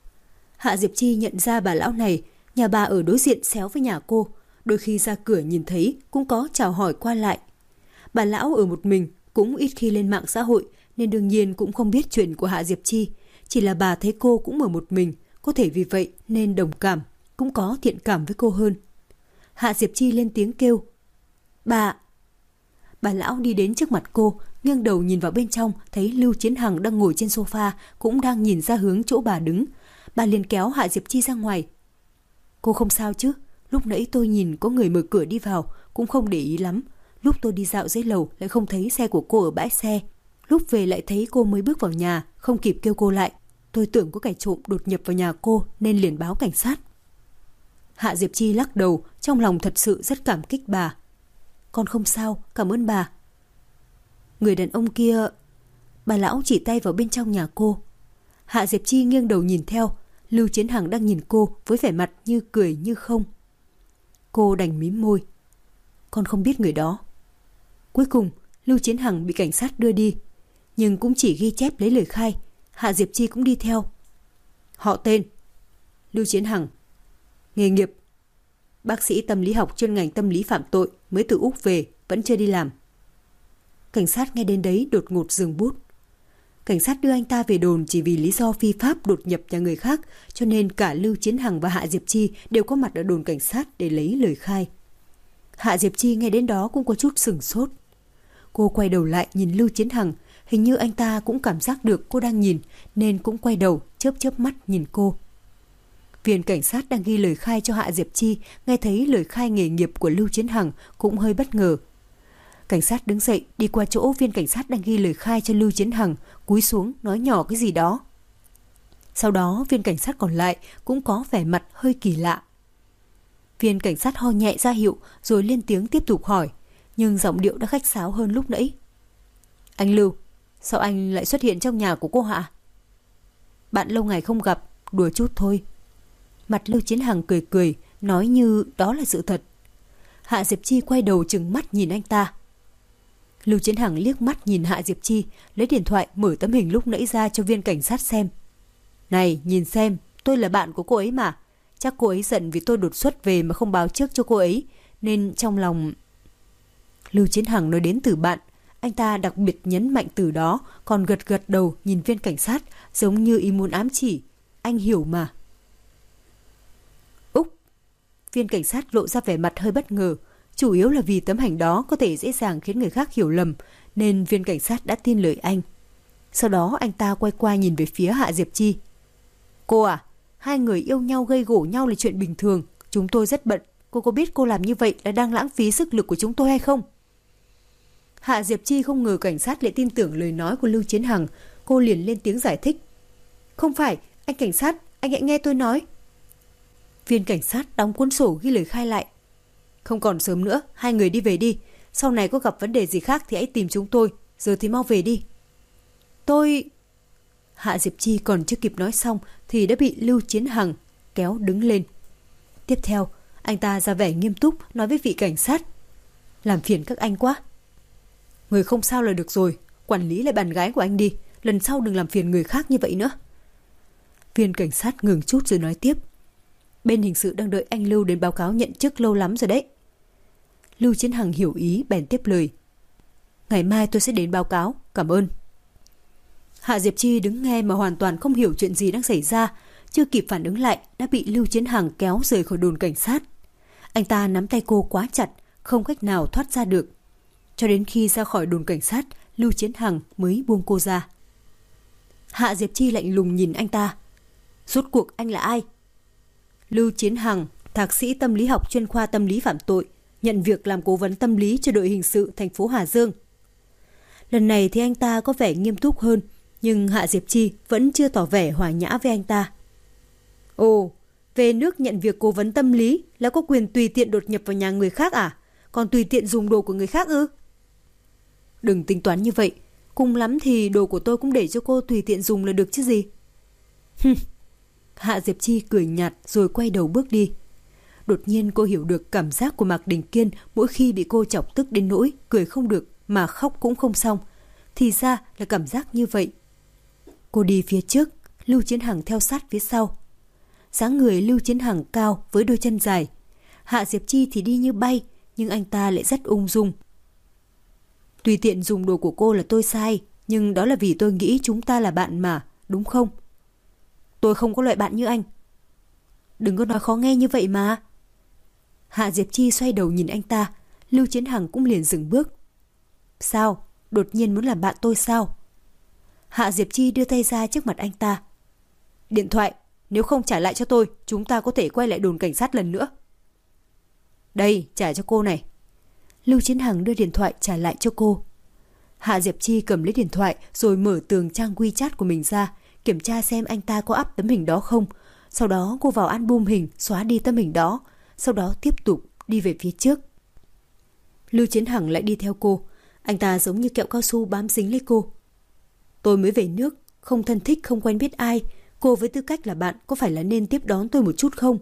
Hạ Diệp Chi nhận ra bà lão này, nhà bà ở đối diện xéo với nhà cô, đôi khi ra cửa nhìn thấy cũng có chào hỏi qua lại. Bà lão ở một mình, cũng ít khi lên mạng xã hội nên đương nhiên cũng không biết chuyện của Hạ Diệp Chi, chỉ là bà thấy cô cũng ở một mình, có thể vì vậy nên đồng cảm, cũng có thiện cảm với cô hơn. Hạ Diệp Chi lên tiếng kêu. Bà lão đi đến trước mặt cô, nghiêng đầu nhìn vào bên trong, thấy Lưu Chiến Hằng đang ngồi trên sofa, cũng đang nhìn ra hướng chỗ bà đứng. Bà liền kéo Hạ Diệp Chi ra ngoài. Cô không sao chứ? Lúc nãy tôi nhìn có người mở cửa đi vào, cũng không để ý lắm. Lúc tôi đi dạo dưới lầu lại không thấy xe của cô ở bãi xe. Lúc về lại thấy cô mới bước vào nhà, không kịp kêu cô lại. Tôi tưởng có kẻ trộm đột nhập vào nhà cô nên liền báo cảnh sát. Hạ Diệp Chi lắc đầu, trong lòng thật sự rất cảm kích bà. Con không sao, cảm ơn bà. Người đàn ông kia... Bà lão chỉ tay vào bên trong nhà cô. Hạ Diệp Chi nghiêng đầu nhìn theo, Lưu Chiến Hằng đang nhìn cô với vẻ mặt như cười như không. Cô đành mím môi. Con không biết người đó. Cuối cùng, Lưu Chiến Hằng bị cảnh sát đưa đi, nhưng cũng chỉ ghi chép lấy lời khai. Hạ Diệp Chi cũng đi theo. Họ tên Lưu Chiến Hằng. Nghề nghiệp bác sĩ tâm lý học chuyên ngành tâm lý phạm tội, mới từ Úc về, vẫn chưa đi làm. Cảnh sát nghe đến đấy đột ngột dừng bút. Cảnh sát đưa anh ta về đồn chỉ vì lý do phi pháp đột nhập nhà người khác, cho nên cả Lưu Chiến Hằng và Hạ Diệp Chi đều có mặt ở đồn cảnh sát để lấy lời khai. Hạ Diệp Chi nghe đến đó cũng có chút sửng sốt. Cô quay đầu lại nhìn Lưu Chiến Hằng, hình như anh ta cũng cảm giác được cô đang nhìn nên cũng quay đầu chớp chớp mắt nhìn cô. Viên cảnh sát đang ghi lời khai cho Hạ Diệp Chi nghe thấy lời khai nghề nghiệp của Lưu Chiến Hằng cũng hơi bất ngờ. Cảnh sát đứng dậy đi qua chỗ viên cảnh sát đang ghi lời khai cho Lưu Chiến Hằng, cúi xuống nói nhỏ cái gì đó. Sau đó viên cảnh sát còn lại cũng có vẻ mặt hơi kỳ lạ. Viên cảnh sát ho nhẹ ra hiệu rồi lên tiếng tiếp tục hỏi, nhưng giọng điệu đã khách sáo hơn lúc nãy. Anh Lưu, sao anh lại xuất hiện trong nhà của cô Hạ? Bạn lâu ngày không gặp, đùa chút thôi. Mặt Lưu Chiến Hằng cười cười, nói như đó là sự thật. Hạ Diệp Chi quay đầu trừng mắt nhìn anh ta. Lưu Chiến Hằng liếc mắt nhìn Hạ Diệp Chi, lấy điện thoại mở tấm hình lúc nãy ra cho viên cảnh sát xem. Này, nhìn xem, tôi là bạn của cô ấy mà. Chắc cô ấy giận vì tôi đột xuất về mà không báo trước cho cô ấy, nên trong lòng... Lưu Chiến Hằng nói đến từ bạn, anh ta đặc biệt nhấn mạnh từ đó, còn gật gật đầu nhìn viên cảnh sát, giống như ý muốn ám chỉ. Anh hiểu mà. Úc! Viên cảnh sát lộ ra vẻ mặt hơi bất ngờ, chủ yếu là vì tấm ảnh đó có thể dễ dàng khiến người khác hiểu lầm, nên viên cảnh sát đã tin lời anh. Sau đó anh ta quay qua nhìn về phía Hạ Diệp Chi. Cô à, hai người yêu nhau gây gổ nhau là chuyện bình thường, chúng tôi rất bận. Cô có biết cô làm như vậy là đang lãng phí sức lực của chúng tôi hay không? Hạ Diệp Chi không ngờ cảnh sát lại tin tưởng lời nói của Lưu Chiến Hằng. Cô liền lên tiếng giải thích. Không phải, anh cảnh sát, anh hãy nghe tôi nói. Viên cảnh sát đóng cuốn sổ ghi lời khai lại. Không còn sớm nữa, hai người đi về đi. Sau này có gặp vấn đề gì khác thì hãy tìm chúng tôi. Giờ thì mau về đi. Tôi... Hạ Diệp Chi còn chưa kịp nói xong thì đã bị Lưu Chiến Hằng kéo đứng lên. Tiếp theo, anh ta ra vẻ nghiêm túc nói với vị cảnh sát. Làm phiền các anh quá. Người không sao là được rồi, quản lý lại bạn gái của anh đi, lần sau đừng làm phiền người khác như vậy nữa. Viên cảnh sát ngừng chút rồi nói tiếp. Bên hình sự đang đợi anh Lưu đến báo cáo nhận chức lâu lắm rồi đấy. Lưu Chiến Hằng hiểu ý bèn tiếp lời. Ngày mai tôi sẽ đến báo cáo, cảm ơn. Hạ Diệp Chi đứng nghe mà hoàn toàn không hiểu chuyện gì đang xảy ra, chưa kịp phản ứng lại đã bị Lưu Chiến Hằng kéo rời khỏi đồn cảnh sát. Anh ta nắm tay cô quá chặt, không cách nào thoát ra được. Cho đến khi ra khỏi đồn cảnh sát, Lưu Chiến Hằng mới buông cô ra. Hạ Diệp Chi lạnh lùng nhìn anh ta. Rốt cuộc anh là ai? Lưu Chiến Hằng, thạc sĩ tâm lý học chuyên khoa tâm lý phạm tội, nhận việc làm cố vấn tâm lý cho đội hình sự thành phố Hà Dương. Lần này thì anh ta có vẻ nghiêm túc hơn, nhưng Hạ Diệp Chi vẫn chưa tỏ vẻ hòa nhã với anh ta. Ồ, về nước nhận việc cố vấn tâm lý là có quyền tùy tiện đột nhập vào nhà người khác à? Còn tùy tiện dùng đồ của người khác ư? Đừng tính toán như vậy, cùng lắm thì đồ của tôi cũng để cho cô tùy tiện dùng là được chứ gì. Hạ Diệp Chi cười nhạt rồi quay đầu bước đi. Đột nhiên cô hiểu được cảm giác của Mạc Đình Kiên mỗi khi bị cô chọc tức đến nỗi cười không được mà khóc cũng không xong. Thì ra là cảm giác như vậy. Cô đi phía trước, Lưu Chiến Hằng theo sát phía sau. Dáng người Lưu Chiến Hằng cao với đôi chân dài. Hạ Diệp Chi thì đi như bay, nhưng anh ta lại rất ung dung. Tùy tiện dùng đồ của cô là tôi sai, nhưng đó là vì tôi nghĩ chúng ta là bạn mà, đúng không? Tôi không có loại bạn như anh. Đừng có nói khó nghe như vậy mà. Hạ Diệp Chi xoay đầu nhìn anh ta, Lưu Chiến Hằng cũng liền dừng bước. Sao? Đột nhiên muốn làm bạn tôi sao? Hạ Diệp Chi đưa tay ra trước mặt anh ta. Điện thoại, nếu không trả lại cho tôi, chúng ta có thể quay lại đồn cảnh sát lần nữa. Đây, trả cho cô này. Lưu Chiến Hằng đưa điện thoại trả lại cho cô. Hạ Diệp Chi cầm lấy điện thoại rồi mở tường trang WeChat của mình ra, kiểm tra xem anh ta có up tấm hình đó không. Sau đó cô vào album hình xóa đi tấm hình đó, sau đó tiếp tục đi về phía trước. Lưu Chiến Hằng lại đi theo cô. Anh ta giống như kẹo cao su bám dính lấy cô. Tôi mới về nước, không thân thích, không quen biết ai. Cô với tư cách là bạn có phải là nên tiếp đón tôi một chút không?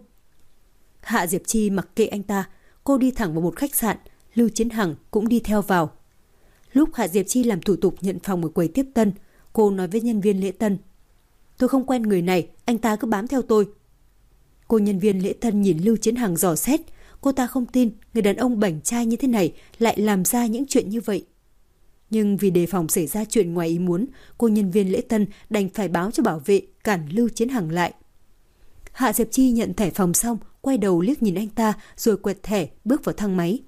Hạ Diệp Chi mặc kệ anh ta. Cô đi thẳng vào một khách sạn. Lưu Chiến Hằng cũng đi theo vào. Lúc Hạ Diệp Chi làm thủ tục nhận phòng ở quầy tiếp tân, cô nói với nhân viên lễ tân. Tôi không quen người này, anh ta cứ bám theo tôi. Cô nhân viên lễ tân nhìn Lưu Chiến Hằng dò xét. Cô ta không tin người đàn ông bảnh trai như thế này lại làm ra những chuyện như vậy. Nhưng vì đề phòng xảy ra chuyện ngoài ý muốn, cô nhân viên lễ tân đành phải báo cho bảo vệ cản Lưu Chiến Hằng lại. Hạ Diệp Chi nhận thẻ phòng xong, quay đầu liếc nhìn anh ta rồi quẹt thẻ bước vào thang máy.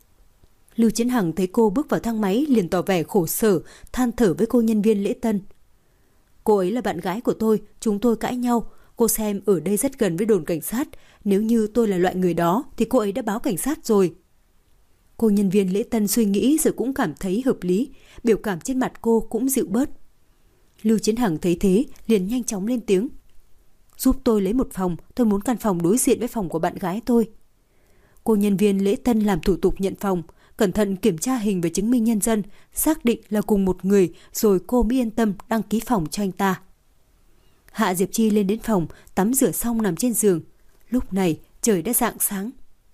Lưu Chiến Hằng thấy cô bước vào thang máy liền tỏ vẻ khổ sở, than thở với cô nhân viên lễ tân. Cô ấy là bạn gái của tôi, chúng tôi cãi nhau. Cô xem ở đây rất gần với đồn cảnh sát. Nếu như tôi là loại người đó thì cô ấy đã báo cảnh sát rồi. Cô nhân viên lễ tân suy nghĩ rồi cũng cảm thấy hợp lý. Biểu cảm trên mặt cô cũng dịu bớt. Lưu Chiến Hằng thấy thế liền nhanh chóng lên tiếng. Giúp tôi lấy một phòng, tôi muốn căn phòng đối diện với phòng của bạn gái tôi. Cô nhân viên lễ tân làm thủ tục nhận phòng, cẩn thận kiểm tra hình và chứng minh nhân dân, xác định là cùng một người rồi cô mới yên tâm đăng ký phòng cho anh ta. Hạ Diệp Chi lên đến phòng, tắm rửa xong nằm trên giường. Lúc này trời đã rạng sáng.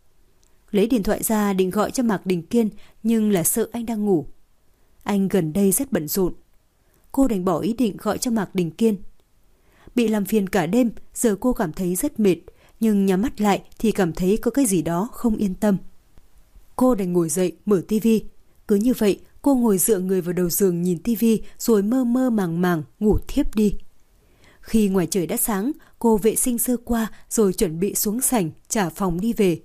Lấy điện thoại ra định gọi cho Mạc Đình Kiên, nhưng là sợ anh đang ngủ. Anh gần đây rất bận rộn. Cô đành bỏ ý định gọi cho Mạc Đình Kiên. Bị làm phiền cả đêm, giờ cô cảm thấy rất mệt, nhưng nhắm mắt lại thì cảm thấy có cái gì đó không yên tâm. Cô đành ngồi dậy mở tivi. Cứ như vậy, cô ngồi dựa người vào đầu giường nhìn tivi rồi mơ mơ màng màng ngủ thiếp đi. Khi ngoài trời đã sáng, cô vệ sinh sơ qua rồi chuẩn bị xuống sảnh trả phòng đi về.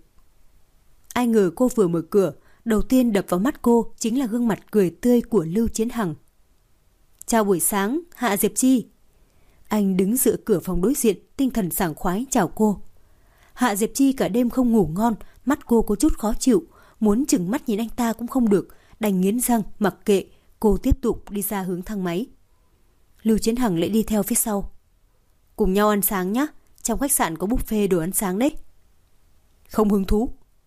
Ai ngờ cô vừa mở cửa, đầu tiên đập vào mắt cô chính là gương mặt cười tươi của Lưu Chiến Hằng. Chào buổi sáng, Hạ Diệp Chi. Anh đứng dựa cửa phòng đối diện, tinh thần sảng khoái chào cô. Hạ Diệp Chi cả đêm không ngủ ngon, mắt cô có chút khó chịu, muốn chừng mắt nhìn anh ta cũng không được, đành nghiến răng mặc kệ, cô tiếp tục đi ra hướng thang máy. Lưu Chiến Hằng lại đi theo phía sau. Cùng nhau ăn sáng nhé, trong khách sạn có buffet đồ ăn sáng đấy. Không hứng thú.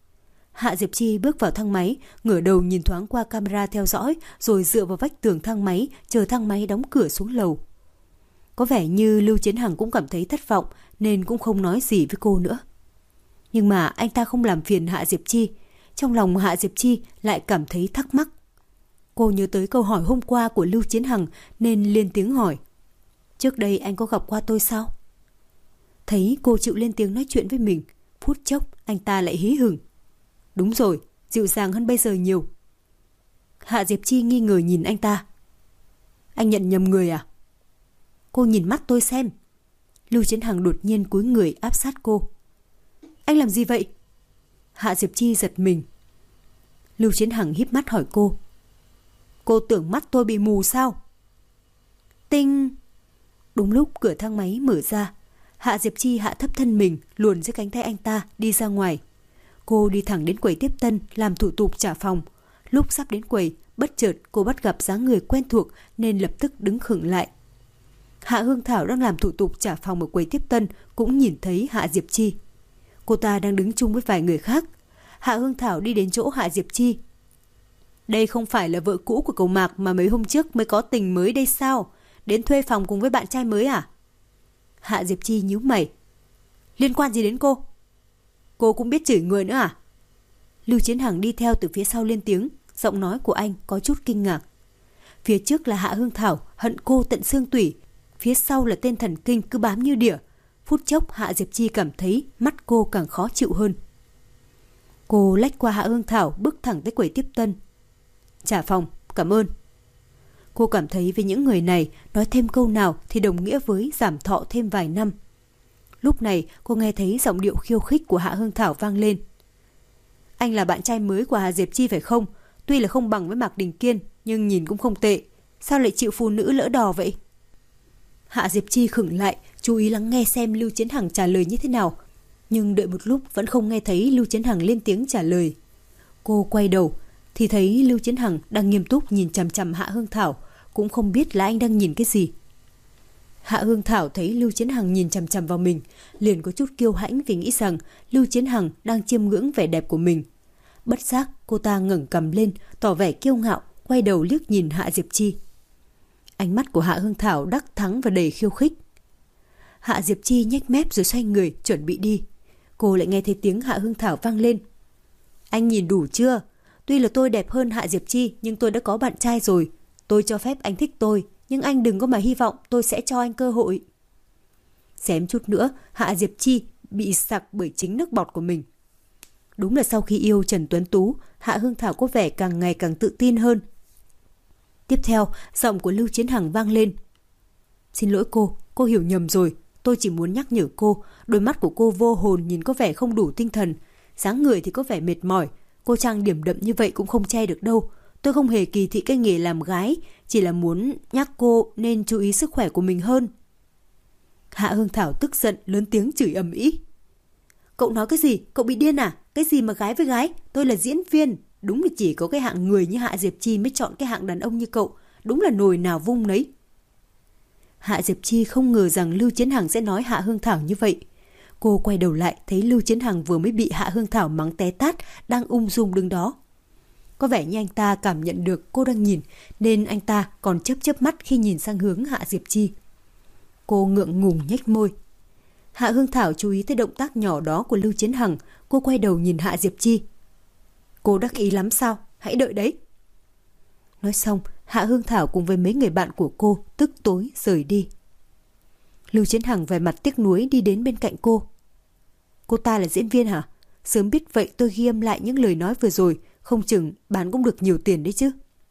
Hạ Diệp Chi bước vào thang máy, ngửa đầu nhìn thoáng qua camera theo dõi, rồi dựa vào vách tường thang máy, chờ thang máy đóng cửa xuống lầu. Có vẻ như Lưu Chiến Hằng cũng cảm thấy thất vọng, nên cũng không nói gì với cô nữa. Nhưng mà anh ta không làm phiền Hạ Diệp Chi. Trong lòng Hạ Diệp Chi lại cảm thấy thắc mắc. Cô nhớ tới câu hỏi hôm qua của Lưu Chiến Hằng nên lên tiếng hỏi. Trước đây anh có gặp qua tôi sao? Thấy cô chịu lên tiếng nói chuyện với mình, phút chốc anh ta lại hí hửng. Đúng rồi, dịu dàng hơn bây giờ nhiều. Hạ Diệp Chi nghi ngờ nhìn anh ta. Anh nhận nhầm người à? Cô nhìn mắt tôi xem. Lưu Chiến Hằng đột nhiên cúi người áp sát cô. Anh làm gì vậy? Hạ Diệp Chi giật mình. Lưu Chiến Hằng híp mắt hỏi cô. Cô tưởng mắt tôi bị mù sao? Tinh. Đúng lúc cửa thang máy mở ra, Hạ Diệp Chi hạ thấp thân mình, luồn dưới cánh tay anh ta đi ra ngoài. Cô đi thẳng đến quầy tiếp tân làm thủ tục trả phòng. Lúc sắp đến quầy, bất chợt cô bắt gặp dáng người quen thuộc nên lập tức đứng khựng lại. Hạ Hương Thảo đang làm thủ tục trả phòng ở quầy tiếp tân cũng nhìn thấy Hạ Diệp Chi. Cô ta đang đứng chung với vài người khác. Hạ Hương Thảo đi đến chỗ Hạ Diệp Chi. Đây không phải là vợ cũ của cậu Mạc mà mấy hôm trước mới có tình mới đây sao? Đến thuê phòng cùng với bạn trai mới à? Hạ Diệp Chi nhíu mày. Liên quan gì đến cô? Cô cũng biết chửi người nữa à? Lưu Chiến Hằng đi theo từ phía sau lên tiếng, giọng nói của anh có chút kinh ngạc. Phía trước là Hạ Hương Thảo, hận cô tận xương tủy. Phía sau là tên thần kinh cứ bám như đỉa. Phút chốc Hạ Diệp Chi cảm thấy mắt cô càng khó chịu hơn. Cô lách qua Hạ Hương Thảo bước thẳng tới quầy tiếp tân. Trả phòng, cảm ơn. Cô cảm thấy với những người này nói thêm câu nào thì đồng nghĩa với giảm thọ thêm vài năm. Lúc này cô nghe thấy giọng điệu khiêu khích của Hạ Hương Thảo vang lên. Anh là bạn trai mới của Hạ Diệp Chi phải không? Tuy là không bằng với Mạc Đình Kiên nhưng nhìn cũng không tệ. Sao lại chịu phụ nữ lỡ đò vậy? Hạ Diệp Chi khựng lại, chú ý lắng nghe xem Lưu Chiến Hằng trả lời như thế nào. Nhưng đợi một lúc vẫn không nghe thấy Lưu Chiến Hằng lên tiếng trả lời. Cô quay đầu thì thấy Lưu Chiến Hằng đang nghiêm túc nhìn chằm chằm Hạ Hương Thảo, cũng không biết là anh đang nhìn cái gì. Hạ Hương Thảo thấy Lưu Chiến Hằng nhìn chằm chằm vào mình, liền có chút kiêu hãnh vì nghĩ rằng Lưu Chiến Hằng đang chiêm ngưỡng vẻ đẹp của mình. Bất giác cô ta ngẩng cằm lên, tỏ vẻ kiêu ngạo, quay đầu liếc nhìn Hạ Diệp Chi. Ánh mắt của Hạ Hương Thảo đắc thắng và đầy khiêu khích. Hạ Diệp Chi nhếch mép rồi xoay người chuẩn bị đi. Cô lại nghe thấy tiếng Hạ Hương Thảo vang lên. Anh nhìn đủ chưa? Tuy là tôi đẹp hơn Hạ Diệp Chi nhưng tôi đã có bạn trai rồi. Tôi cho phép anh thích tôi, nhưng anh đừng có mà hy vọng tôi sẽ cho anh cơ hội. Xém chút nữa, Hạ Diệp Chi bị sặc bởi chính nước bọt của mình. Đúng là sau khi yêu Trần Tuấn Tú, Hạ Hương Thảo có vẻ càng ngày càng tự tin hơn. Tiếp theo, giọng của Lưu Chiến Hằng vang lên. Xin lỗi cô hiểu nhầm rồi. Tôi chỉ muốn nhắc nhở cô, đôi mắt của cô vô hồn nhìn có vẻ không đủ tinh thần. Dáng người thì có vẻ mệt mỏi. Cô trang điểm đậm như vậy cũng không che được đâu. Tôi không hề kỳ thị cái nghề làm gái, chỉ là muốn nhắc cô nên chú ý sức khỏe của mình hơn. Hạ Hương Thảo tức giận lớn tiếng chửi ầm ĩ. Cậu nói cái gì? Cậu bị điên à? Cái gì mà gái với gái? Tôi là diễn viên. Đúng là chỉ có cái hạng người như Hạ Diệp Chi mới chọn cái hạng đàn ông như cậu. Đúng là nồi nào vung nấy. Hạ Diệp Chi không ngờ rằng Lưu Chiến Hằng sẽ nói Hạ Hương Thảo như vậy. Cô quay đầu lại thấy Lưu Chiến Hằng vừa mới bị Hạ Hương Thảo mắng té tát, đang ung dung đứng đó. Có vẻ như anh ta cảm nhận được cô đang nhìn, nên anh ta còn chớp mắt khi nhìn sang hướng Hạ Diệp Chi. Cô ngượng ngùng nhếch môi. Hạ Hương Thảo chú ý tới động tác nhỏ đó của Lưu Chiến Hằng, cô quay đầu nhìn Hạ Diệp Chi. Cô đắc ý lắm sao? Hãy đợi đấy. Nói xong, Hạ Hương Thảo cùng với mấy người bạn của cô tức tối rời đi. Lưu Chiến Hằng vẻ mặt tiếc nuối đi đến bên cạnh cô. Cô ta là diễn viên hả? Sớm biết vậy tôi ghi âm lại những lời nói vừa rồi, không chừng bán cũng được nhiều tiền đấy chứ.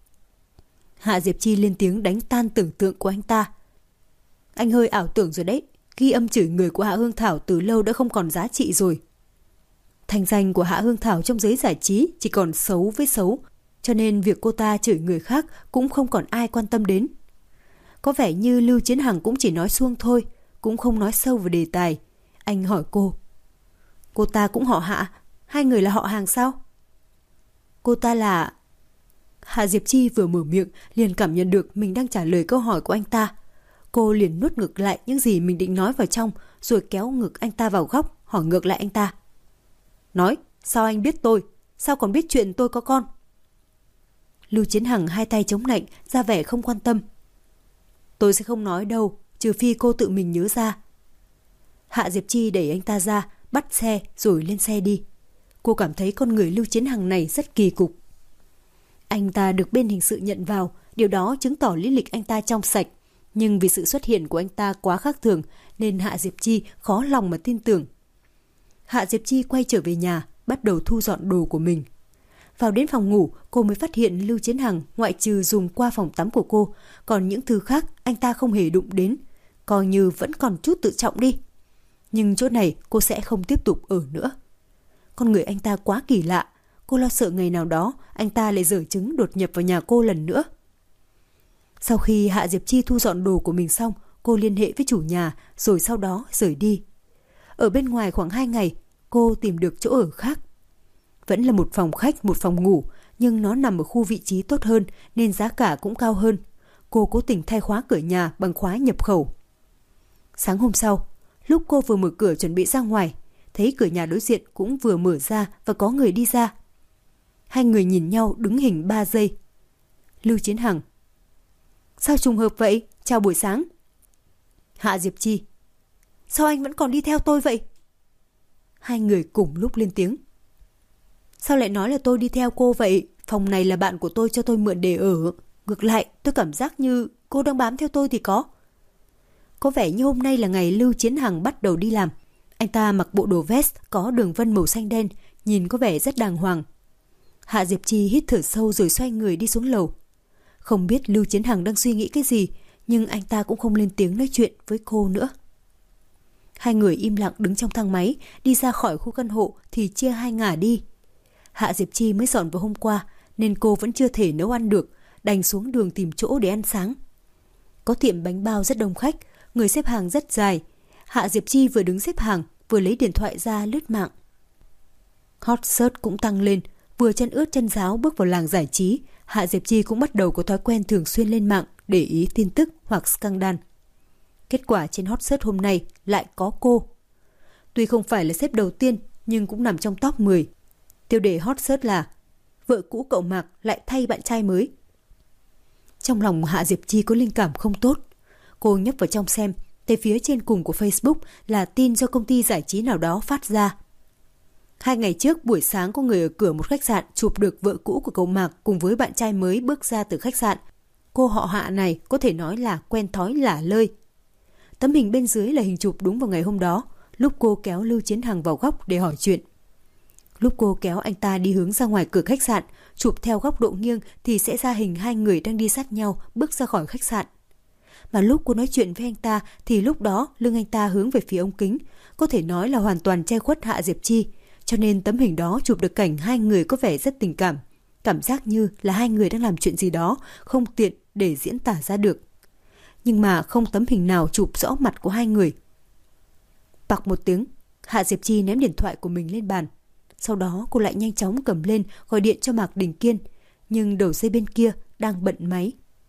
Hạ Diệp Chi lên tiếng đánh tan tưởng tượng của anh ta. Anh hơi ảo tưởng rồi đấy, ghi âm chửi người của Hạ Hương Thảo từ lâu đã không còn giá trị rồi. Thành danh của Hạ Hương Thảo trong giới giải trí chỉ còn xấu với xấu, cho nên việc cô ta chửi người khác cũng không còn ai quan tâm đến. Có vẻ như Lưu Chiến Hằng cũng chỉ nói suông thôi, cũng không nói sâu vào đề tài. Anh hỏi cô ta cũng họ Hạ, hai người là họ hàng sao? Cô ta là... Hạ Diệp Chi vừa mở miệng liền cảm nhận được mình đang trả lời câu hỏi của anh ta. Cô liền nuốt ngược lại những gì mình định nói vào trong, rồi kéo ngực anh ta vào góc, hỏi ngược lại anh ta. Nói, sao anh biết tôi? Sao còn biết chuyện tôi có con? Lưu Chiến Hằng hai tay chống nạnh, ra vẻ không quan tâm. Tôi sẽ không nói đâu, trừ phi cô tự mình nhớ ra. Hạ Diệp Chi đẩy anh ta ra, bắt xe rồi lên xe đi. Cô cảm thấy con người Lưu Chiến Hằng này rất kỳ cục. Anh ta được bên hình sự nhận vào, điều đó chứng tỏ lý lịch anh ta trong sạch. Nhưng vì sự xuất hiện của anh ta quá khác thường nên Hạ Diệp Chi khó lòng mà tin tưởng. Hạ Diệp Chi quay trở về nhà, bắt đầu thu dọn đồ của mình. Vào đến phòng ngủ, cô mới phát hiện Lưu Chiến Hằng ngoại trừ dùng qua phòng tắm của cô, còn những thứ khác anh ta không hề đụng đến, coi như vẫn còn chút tự trọng đi. Nhưng chỗ này cô sẽ không tiếp tục ở nữa. Con người anh ta quá kỳ lạ, cô lo sợ ngày nào đó anh ta lại giở trứng đột nhập vào nhà cô lần nữa. Sau khi Hạ Diệp Chi thu dọn đồ của mình xong, cô liên hệ với chủ nhà rồi sau đó rời đi. Ở bên ngoài khoảng 2 ngày, cô tìm được chỗ ở khác. Vẫn là một phòng khách, một phòng ngủ, nhưng nó nằm ở khu vị trí tốt hơn nên giá cả cũng cao hơn. Cô cố tình thay khóa cửa nhà bằng khóa nhập khẩu. Sáng hôm sau, lúc cô vừa mở cửa chuẩn bị ra ngoài, thấy cửa nhà đối diện cũng vừa mở ra và có người đi ra. Hai người nhìn nhau đứng hình 3 giây. Lưu Chiến Hằng: Sao trùng hợp vậy? Chào buổi sáng. Hạ Diệp Chi: Sao anh vẫn còn đi theo tôi vậy? Hai người cùng lúc lên tiếng: Sao lại nói là tôi đi theo cô vậy? Phòng này là bạn của tôi cho tôi mượn để ở. Ngược lại, tôi cảm giác như cô đang bám theo tôi thì có. Có vẻ như hôm nay là ngày Lưu Chiến Hằng bắt đầu đi làm. Anh ta mặc bộ đồ vest có đường vân màu xanh đen, nhìn có vẻ rất đàng hoàng. Hạ Diệp Chi hít thở sâu rồi xoay người đi xuống lầu. Không biết Lưu Chiến Hằng đang suy nghĩ cái gì, nhưng anh ta cũng không lên tiếng nói chuyện với cô nữa. Hai người im lặng đứng trong thang máy, đi ra khỏi khu căn hộ thì chia hai ngả đi. Hạ Diệp Chi mới dọn vào hôm qua nên cô vẫn chưa thể nấu ăn được, đành xuống đường tìm chỗ để ăn sáng. Có tiệm bánh bao rất đông khách, người xếp hàng rất dài. Hạ Diệp Chi vừa đứng xếp hàng, vừa lấy điện thoại ra lướt mạng. Hot search cũng tăng lên, vừa chân ướt chân ráo bước vào làng giải trí, Hạ Diệp Chi cũng bắt đầu có thói quen thường xuyên lên mạng để ý tin tức hoặc scandal. Kết quả trên hot search hôm nay lại có cô. Tuy không phải là xếp đầu tiên nhưng cũng nằm trong top 10. Tiêu đề hot search là vợ cũ cậu Mạc lại thay bạn trai mới. Trong lòng Hạ Diệp Chi có linh cảm không tốt. Cô nhấp vào trong xem, thấy phía trên cùng của Facebook là tin do công ty giải trí nào đó phát ra. 2 ngày trước buổi sáng có người ở cửa một khách sạn chụp được vợ cũ của cậu Mạc cùng với bạn trai mới bước ra từ khách sạn. Cô họ Hạ này có thể nói là quen thói lả lơi. Tấm hình bên dưới là hình chụp đúng vào ngày hôm đó, lúc cô kéo Lưu Chiến Hằng vào góc để hỏi chuyện. Lúc cô kéo anh ta đi hướng ra ngoài cửa khách sạn, chụp theo góc độ nghiêng thì sẽ ra hình hai người đang đi sát nhau bước ra khỏi khách sạn. Mà lúc cô nói chuyện với anh ta thì lúc đó lưng anh ta hướng về phía ống kính, có thể nói là hoàn toàn che khuất Hạ Diệp Chi, cho nên tấm hình đó chụp được cảnh hai người có vẻ rất tình cảm. Cảm giác như là hai người đang làm chuyện gì đó không tiện để diễn tả ra được. Nhưng mà không tấm hình nào chụp rõ mặt của hai người. Bặc một tiếng, Hạ Diệp Chi ném điện thoại của mình lên bàn. Sau đó cô lại nhanh chóng cầm lên gọi điện cho Mạc Đình Kiên, nhưng đầu dây bên kia đang bận máy.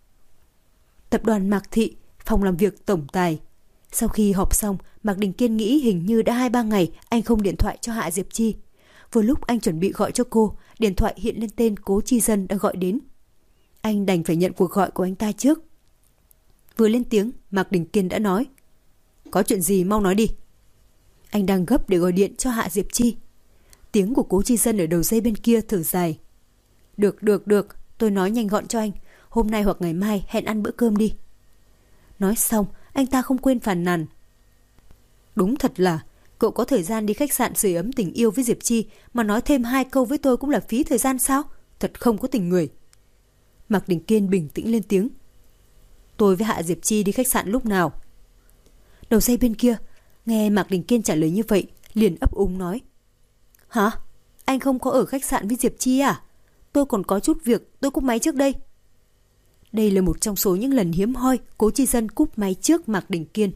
Tập đoàn Mạc Thị, phòng làm việc tổng tài. Sau khi họp xong, Mạc Đình Kiên nghĩ hình như đã 2-3 ngày anh không điện thoại cho Hạ Diệp Chi. Vừa lúc anh chuẩn bị gọi cho cô, điện thoại hiện lên tên Cố Chi Dân đang gọi đến. Anh đành phải nhận cuộc gọi của anh ta trước. Vừa lên tiếng, Mạc Đình Kiên đã nói: Có chuyện gì mau nói đi. Anh đang gấp để gọi điện cho Hạ Diệp Chi. Tiếng của Cố Chi Dân ở đầu dây bên kia thở dài. Được, tôi nói nhanh gọn cho anh. Hôm nay hoặc ngày mai hẹn ăn bữa cơm đi. Nói xong, anh ta không quên phàn nàn. Đúng thật là, cậu có thời gian đi khách sạn sưởi ấm tình yêu với Diệp Chi mà nói thêm 2 câu với tôi cũng là phí thời gian sao? thật không có tình người. Mạc Đình Kiên bình tĩnh lên tiếng. Tôi với Hạ Diệp Chi đi khách sạn lúc nào? Đầu dây bên kia nghe Mạc Đình Kiên trả lời như vậy, liền ấp úng nói. Hả? Anh không có ở khách sạn với Diệp Chi à? Tôi còn có chút việc, tôi cúp máy trước đây. Đây là một trong số những lần hiếm hoi Cố Chi Dân cúp máy trước Mạc Đình Kiên.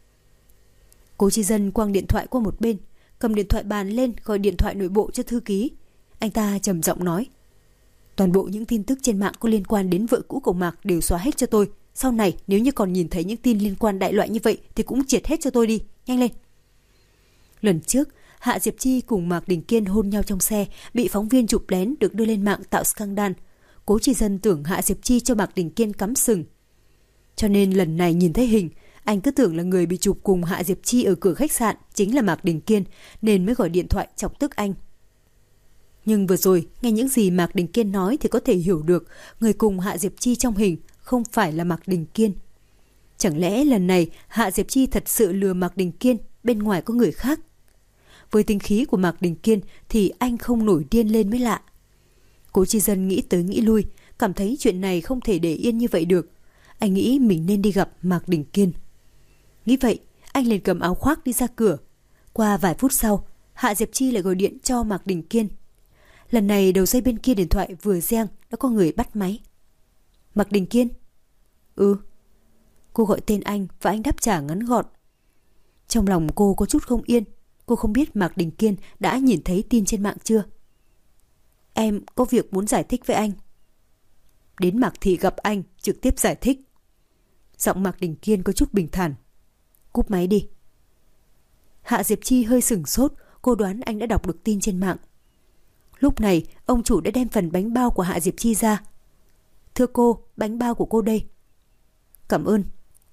Cố Chi Dân quăng điện thoại qua một bên, cầm điện thoại bàn lên gọi điện thoại nội bộ cho thư ký. Anh ta trầm giọng nói. Toàn bộ những tin tức trên mạng có liên quan đến vợ cũ của Mạc đều xóa hết cho tôi. Sau này nếu như còn nhìn thấy những tin liên quan đại loại như vậy thì cũng triệt hết cho tôi đi, nhanh lên. Lần trước Hạ Diệp Chi cùng Mạc Đình Kiên hôn nhau trong xe, bị phóng viên chụp lén được đưa lên mạng tạo scandal. Cố Chi Dân tưởng Hạ Diệp Chi cho Mạc Đình Kiên cắm sừng. Cho nên lần này nhìn thấy hình, anh cứ tưởng là người bị chụp cùng Hạ Diệp Chi ở cửa khách sạn chính là Mạc Đình Kiên, nên mới gọi điện thoại chọc tức anh. Nhưng vừa rồi nghe những gì Mạc Đình Kiên nói thì có thể hiểu được người cùng Hạ Diệp Chi trong hình không phải là Mạc Đình Kiên. Chẳng lẽ lần này Hạ Diệp Chi thật sự lừa Mạc Đình Kiên, bên ngoài có người khác? Với tính khí của Mạc Đình Kiên thì anh không nổi điên lên mới lạ. Cố Chi Dân nghĩ tới nghĩ lui, cảm thấy chuyện này không thể để yên như vậy được. Anh nghĩ mình nên đi gặp Mạc Đình Kiên. Nghĩ vậy, anh liền cầm áo khoác đi ra cửa. Qua vài phút sau, Hạ Diệp Chi lại gọi điện cho Mạc Đình Kiên. Lần này đầu dây bên kia điện thoại vừa reng đã có người bắt máy. Mạc Đình Kiên? Ừ. Cô gọi tên anh và anh đáp trả ngắn gọn. Trong lòng cô có chút không yên. Cô không biết Mạc Đình Kiên đã nhìn thấy tin trên mạng chưa. Em có việc muốn giải thích với anh. Đến Mạc Thị gặp anh, trực tiếp giải thích. Giọng Mạc Đình Kiên có chút bình thản. Cúp máy đi. Hạ Diệp Chi hơi sửng sốt, cô đoán anh đã đọc được tin trên mạng. Lúc này, ông chủ đã đem phần bánh bao của Hạ Diệp Chi ra. Thưa cô, bánh bao của cô đây. Cảm ơn.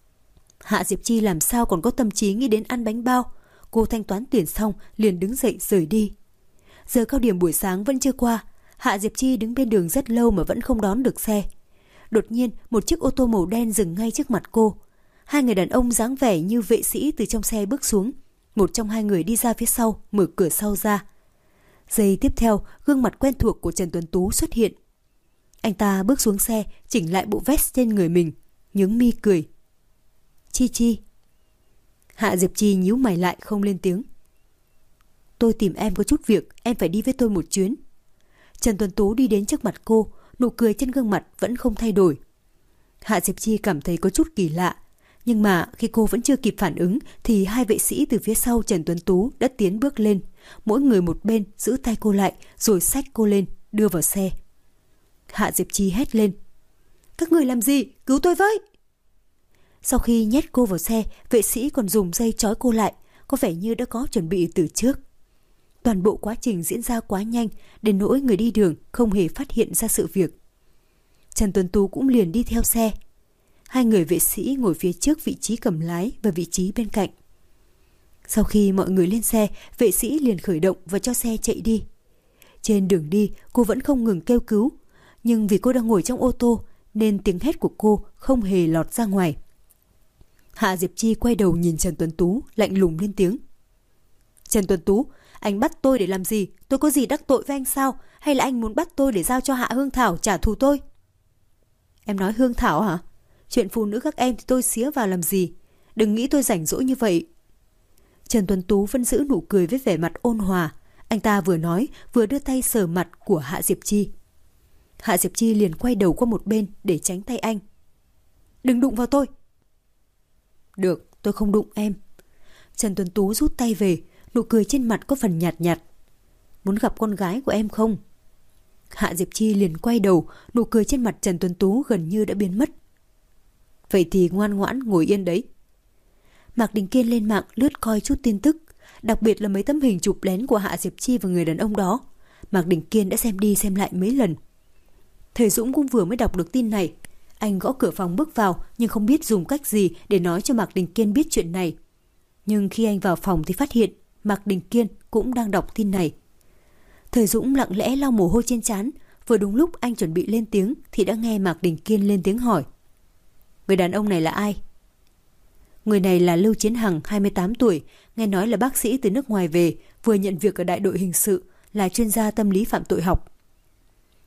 Hạ Diệp Chi làm sao còn có tâm trí nghĩ đến ăn bánh bao. Cô thanh toán tiền xong liền đứng dậy rời đi. Giờ cao điểm buổi sáng vẫn chưa qua. Hạ Diệp Chi đứng bên đường rất lâu mà vẫn không đón được xe. Đột nhiên một chiếc ô tô màu đen dừng ngay trước mặt cô. Hai người đàn ông dáng vẻ như vệ sĩ từ trong xe bước xuống. Một trong hai người đi ra phía sau, mở cửa sau ra. Giây tiếp theo, gương mặt quen thuộc của Trần Tuấn Tú xuất hiện. Anh ta bước xuống xe, chỉnh lại bộ vest trên người mình, nhướng mi cười. Chi Chi. Hạ Diệp Chi nhíu mày lại không lên tiếng. Tôi tìm em có chút việc, em phải đi với tôi một chuyến. Trần Tuấn Tú đi đến trước mặt cô, nụ cười trên gương mặt vẫn không thay đổi. Hạ Diệp Chi cảm thấy có chút kỳ lạ. Nhưng mà khi cô vẫn chưa kịp phản ứng thì hai vệ sĩ từ phía sau Trần Tuấn Tú đã tiến bước lên. Mỗi người một bên giữ tay cô lại rồi xách cô lên, đưa vào xe. Hạ Diệp Chi hét lên. Các người làm gì? Cứu tôi với! Sau khi nhét cô vào xe, vệ sĩ còn dùng dây trói cô lại, có vẻ như đã có chuẩn bị từ trước. Toàn bộ quá trình diễn ra quá nhanh, đến nỗi người đi đường không hề phát hiện ra sự việc. Trần Tuấn Tú cũng liền đi theo xe. Hai người vệ sĩ ngồi phía trước vị trí cầm lái và vị trí bên cạnh. Sau khi mọi người lên xe, vệ sĩ liền khởi động và cho xe chạy đi. Trên đường đi, cô vẫn không ngừng kêu cứu. Nhưng vì cô đang ngồi trong ô tô, nên tiếng hét của cô không hề lọt ra ngoài. Hạ Diệp Chi quay đầu nhìn Trần Tuấn Tú, lạnh lùng lên tiếng. Trần Tuấn Tú, anh bắt tôi để làm gì? Tôi có gì đắc tội với anh sao? Hay là anh muốn bắt tôi để giao cho Hạ Hương Thảo trả thù tôi? Em nói Hương Thảo hả? Chuyện phụ nữ các em thì tôi xía vào làm gì? Đừng nghĩ tôi rảnh rỗi như vậy. Trần Tuấn Tú vẫn giữ nụ cười với vẻ mặt ôn hòa. Anh ta vừa nói vừa đưa tay sờ mặt của Hạ Diệp Chi. Hạ Diệp Chi liền quay đầu qua một bên để tránh tay anh. Đừng đụng vào tôi. Được, tôi không đụng em. Trần Tuấn Tú rút tay về, nụ cười trên mặt có phần nhạt nhạt. Muốn gặp con gái của em không? Hạ Diệp Chi liền quay đầu, nụ cười trên mặt Trần Tuấn Tú gần như đã biến mất. Vậy thì ngoan ngoãn ngồi yên đấy. Mạc Đình Kiên lên mạng lướt coi chút tin tức, đặc biệt là mấy tấm hình chụp lén của Hạ Diệp Chi và người đàn ông đó. Mạc Đình Kiên đã xem đi xem lại mấy lần. Thầy Dũng cũng vừa mới đọc được tin này. Anh gõ cửa phòng bước vào nhưng không biết dùng cách gì để nói cho Mạc Đình Kiên biết chuyện này. Nhưng khi anh vào phòng thì phát hiện Mạc Đình Kiên cũng đang đọc tin này. Thầy Dũng lặng lẽ lau mồ hôi trên trán. Vừa đúng lúc anh chuẩn bị lên tiếng thì đã nghe Mạc Đình Kiên lên tiếng hỏi. Người đàn ông này là ai? Người này là Lưu Chiến Hằng, 28 tuổi, nghe nói là bác sĩ từ nước ngoài về, vừa nhận việc ở đại đội hình sự, là chuyên gia tâm lý phạm tội học.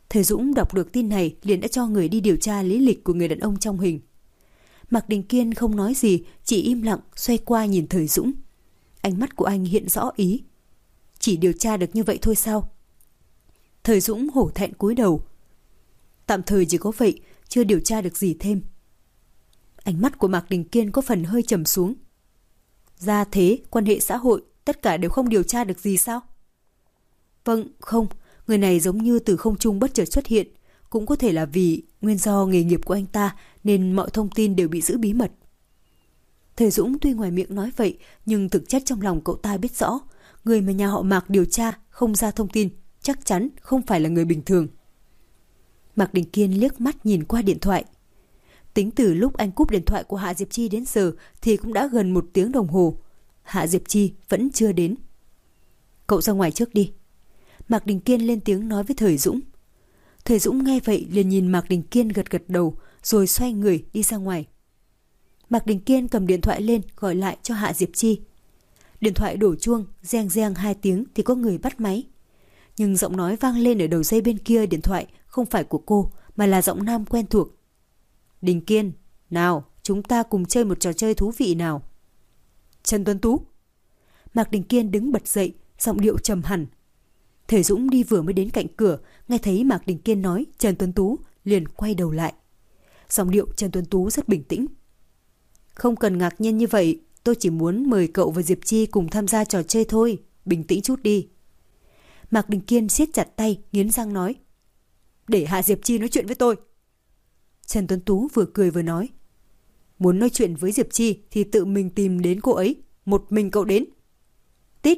Thời Dũng đọc được tin này liền đã cho người đi điều tra lý lịch của người đàn ông trong hình. Mạc Đình Kiên không nói gì, chỉ im lặng xoay qua nhìn Thời Dũng. Ánh mắt của anh hiện rõ ý. Chỉ điều tra được như vậy thôi sao? Thời Dũng hổ thẹn cúi đầu. Tạm thời chỉ có vậy, chưa điều tra được gì thêm. Ánh mắt của Mạc Đình Kiên có phần hơi trầm xuống. Gia thế, quan hệ xã hội, tất cả đều không điều tra được gì sao? Vâng, không. Người này giống như từ không trung bất chợt xuất hiện. Cũng có thể là vì nguyên do nghề nghiệp của anh ta nên mọi thông tin đều bị giữ bí mật. Thời Dũng tuy ngoài miệng nói vậy, nhưng thực chất trong lòng cậu ta biết rõ, người mà nhà họ Mạc điều tra không ra thông tin chắc chắn không phải là người bình thường. Mạc Đình Kiên liếc mắt nhìn qua điện thoại. Tính từ lúc anh cúp điện thoại của Hạ Diệp Chi đến giờ thì cũng đã gần 1 tiếng đồng hồ. Hạ Diệp Chi vẫn chưa đến. Cậu ra ngoài trước đi. Mạc Đình Kiên lên tiếng nói với Thời Dũng. Thời Dũng nghe vậy liền nhìn Mạc Đình Kiên gật gật đầu rồi xoay người đi ra ngoài. Mạc Đình Kiên cầm điện thoại lên gọi lại cho Hạ Diệp Chi. Điện thoại đổ chuông, reng reng 2 tiếng thì có người bắt máy. Nhưng giọng nói vang lên ở đầu dây bên kia điện thoại không phải của cô mà là giọng nam quen thuộc. Đình Kiên, nào, chúng ta cùng chơi một trò chơi thú vị nào. Trần Tuấn Tú. Mạc Đình Kiên đứng bật dậy, giọng điệu trầm hẳn. Thời Dũng đi vừa mới đến cạnh cửa, nghe thấy Mạc Đình Kiên nói Trần Tuấn Tú, liền quay đầu lại. Giọng điệu Trần Tuấn Tú rất bình tĩnh. Không cần ngạc nhiên như vậy, tôi chỉ muốn mời cậu và Diệp Chi cùng tham gia trò chơi thôi, bình tĩnh chút đi. Mạc Đình Kiên siết chặt tay, nghiến răng nói. Để Hạ Diệp Chi nói chuyện với tôi. Trần Tuấn Tú vừa cười vừa nói. Muốn nói chuyện với Diệp Chi thì tự mình tìm đến cô ấy, một mình cậu đến. Tít.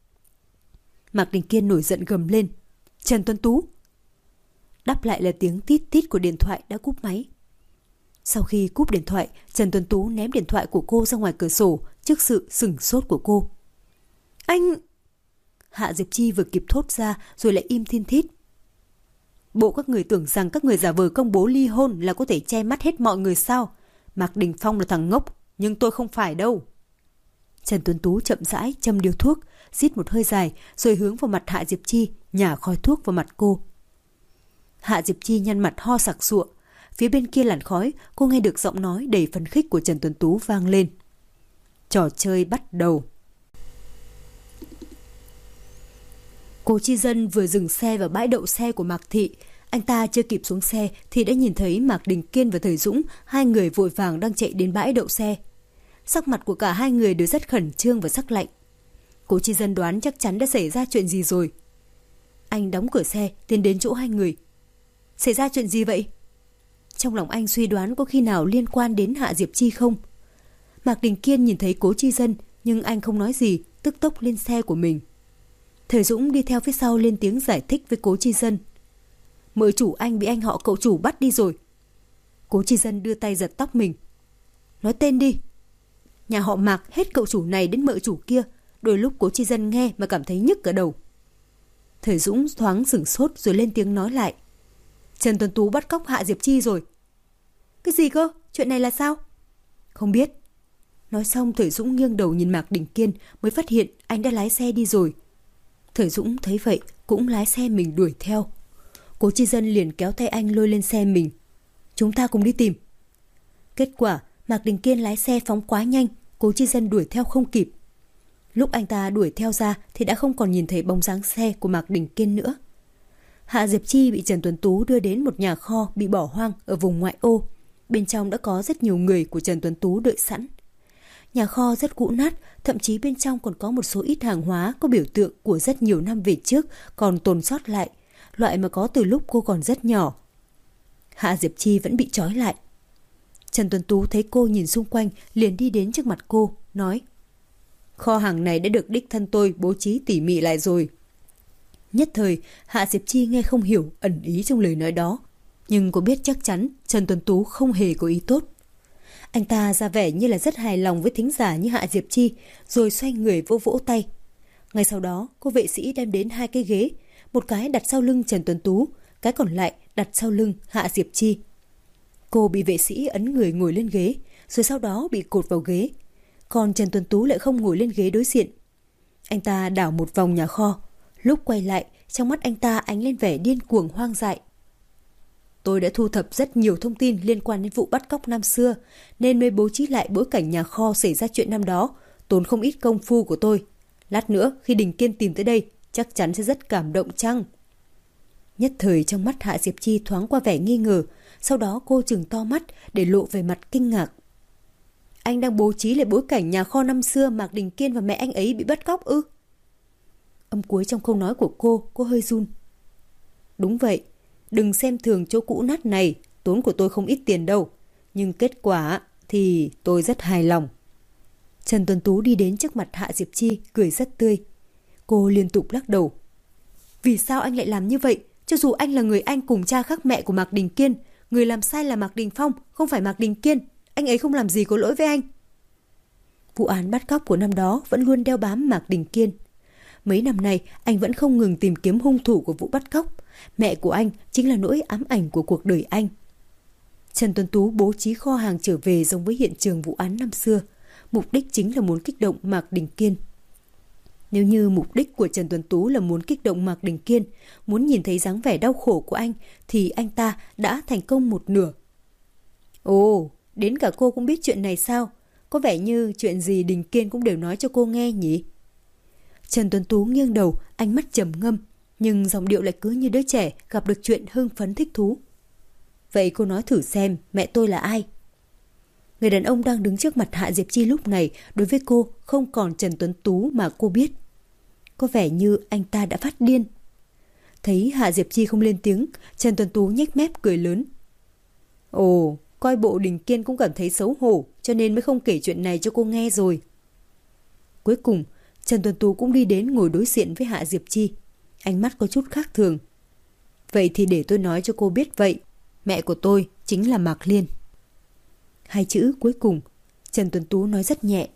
Mạc Đình Kiên nổi giận gầm lên. Trần Tuấn Tú. Đáp lại là tiếng tít tít của điện thoại đã cúp máy. Sau khi cúp điện thoại, Trần Tuấn Tú ném điện thoại của cô ra ngoài cửa sổ trước sự sửng sốt của cô. Anh... Hạ Diệp Chi vừa kịp thốt ra rồi lại im thiên thít. Bộ các người tưởng rằng các người giả vờ công bố ly hôn là có thể che mắt hết mọi người sao? Mạc Đình Phong là thằng ngốc, nhưng tôi không phải đâu. Trần Tuấn Tú chậm rãi châm điếu thuốc, rít một hơi dài rồi hướng vào mặt Hạ Diệp Chi, nhả khói thuốc vào mặt cô. Hạ Diệp Chi nhăn mặt ho sặc sụa. Phía bên kia làn khói, cô nghe được giọng nói đầy phấn khích của Trần Tuấn Tú vang lên. Trò chơi bắt đầu. Cố Chi Dân vừa dừng xe vào bãi đậu xe của Mạc Thị. Anh ta chưa kịp xuống xe thì đã nhìn thấy Mạc Đình Kiên và Thời Dũng, hai người vội vàng đang chạy đến bãi đậu xe. Sắc mặt của cả hai người đều rất khẩn trương và sắc lạnh. Cố Chi Dân đoán chắc chắn đã xảy ra chuyện gì rồi. Anh đóng cửa xe, tiến đến chỗ hai người. Xảy ra chuyện gì vậy? Trong lòng anh suy đoán có khi nào liên quan đến Hạ Diệp Chi không? Mạc Đình Kiên nhìn thấy Cố Chi Dân nhưng anh không nói gì, tức tốc lên xe của mình. Thời Dũng đi theo phía sau lên tiếng giải thích với Cố Chi Dân. Mợ chủ anh bị anh họ cậu chủ bắt đi rồi. Cố Chi Dân đưa tay giật tóc mình. Nói tên đi. Nhà họ Mạc hết cậu chủ này đến mợ chủ kia. Đôi lúc Cố Chi Dân nghe mà cảm thấy nhức cả đầu. Thời Dũng thoáng sửng sốt rồi lên tiếng nói lại. Trần Tuấn Tú bắt cóc Hạ Diệp Chi rồi. Cái gì cơ? Chuyện này là sao? Không biết. Nói xong Thời Dũng nghiêng đầu nhìn Mạc Đình Kiên mới phát hiện anh đã lái xe đi rồi. Thời Dũng thấy vậy cũng lái xe mình đuổi theo. Cố Chi Dân liền kéo tay anh lôi lên xe mình. Chúng ta cùng đi tìm. Kết quả Mạc Đình Kiên lái xe phóng quá nhanh, Cố Chi Dân đuổi theo không kịp. Lúc anh ta đuổi theo ra thì đã không còn nhìn thấy bóng dáng xe của Mạc Đình Kiên nữa. Hạ Diệp Chi bị Trần Tuấn Tú đưa đến một nhà kho bị bỏ hoang ở vùng ngoại ô. Bên trong đã có rất nhiều người của Trần Tuấn Tú đợi sẵn. Nhà kho rất cũ nát, thậm chí bên trong còn có một số ít hàng hóa có biểu tượng của rất nhiều năm về trước còn tồn sót lại, loại mà có từ lúc cô còn rất nhỏ. Hạ Diệp Chi vẫn bị trói lại. Trần Tuấn Tú thấy cô nhìn xung quanh liền đi đến trước mặt cô, nói: Kho hàng này đã được đích thân tôi bố trí tỉ mỉ lại rồi. Nhất thời Hạ Diệp Chi nghe không hiểu ẩn ý trong lời nói đó, nhưng cô biết chắc chắn Trần Tuấn Tú không hề có ý tốt. Anh ta ra vẻ như là rất hài lòng với thính giả như Hạ Diệp Chi, rồi xoay người vỗ vỗ tay. Ngay sau đó cô vệ sĩ đem đến 2 cái ghế, một cái đặt sau lưng Trần Tuấn Tú, cái còn lại đặt sau lưng Hạ Diệp Chi. Cô bị vệ sĩ ấn người ngồi lên ghế, rồi sau đó bị cột vào ghế. Còn Trần Tuấn Tú lại không ngồi lên ghế đối diện. Anh ta đảo một vòng nhà kho, lúc quay lại trong mắt anh ta ánh lên vẻ điên cuồng hoang dại. Tôi đã thu thập rất nhiều thông tin liên quan đến vụ bắt cóc năm xưa, nên mới bố trí lại bối cảnh nhà kho xảy ra chuyện năm đó, tốn không ít công phu của tôi. Lát nữa khi Đình Kiên tìm tới đây, chắc chắn sẽ rất cảm động chăng? Nhất thời trong mắt Hạ Diệp Chi thoáng qua vẻ nghi ngờ, sau đó cô trừng to mắt để lộ về mặt kinh ngạc. Anh đang bố trí lại bối cảnh nhà kho năm xưa Mạc Đình Kiên và mẹ anh ấy bị bắt cóc ư? Âm cuối trong câu nói của cô hơi run. Đúng vậy, đừng xem thường chỗ cũ nát này, tốn của tôi không ít tiền đâu, nhưng kết quả thì tôi rất hài lòng. Trần Tuấn Tú đi đến trước mặt Hạ Diệp Chi, cười rất tươi. Cô liên tục lắc đầu. Vì sao anh lại làm như vậy? Cho dù anh là người anh cùng cha khác mẹ của Mạc Đình Kiên, người làm sai là Mạc Đình Phong, không phải Mạc Đình Kiên. Anh ấy không làm gì có lỗi với anh. Vụ án bắt cóc của năm đó vẫn luôn đeo bám Mạc Đình Kiên. Mấy năm nay, anh vẫn không ngừng tìm kiếm hung thủ của vụ bắt cóc. Mẹ của anh chính là nỗi ám ảnh của cuộc đời anh. Trần Tuấn Tú bố trí kho hàng trở về giống với hiện trường vụ án năm xưa. Mục đích chính là muốn kích động Mạc Đình Kiên. Nếu như mục đích của Trần Tuấn Tú là muốn kích động Mạc Đình Kiên, muốn nhìn thấy dáng vẻ đau khổ của anh, thì anh ta đã thành công một nửa. Ồ, đến cả cô cũng biết chuyện này sao? Có vẻ như chuyện gì Đình Kiên cũng đều nói cho cô nghe nhỉ? Trần Tuấn Tú nghiêng đầu, ánh mắt trầm ngâm, nhưng giọng điệu lại cứ như đứa trẻ gặp được chuyện hưng phấn thích thú. Vậy cô nói thử xem mẹ tôi là ai? Người đàn ông đang đứng trước mặt Hạ Diệp Chi lúc này đối với cô không còn Trần Tuấn Tú mà cô biết. Có vẻ như anh ta đã phát điên. Thấy Hạ Diệp Chi không lên tiếng, Trần Tuấn Tú nhếch mép cười lớn. Ồ, coi bộ Đình Kiên cũng cảm thấy xấu hổ cho nên mới không kể chuyện này cho cô nghe rồi. Cuối cùng, Trần Tuấn Tú cũng đi đến ngồi đối diện với Hạ Diệp Chi. Ánh mắt có chút khác thường. Vậy thì để tôi nói cho cô biết vậy. Mẹ của tôi chính là Mạc Liên. Hai chữ cuối cùng, Trần Tuấn Tú nói rất nhẹ.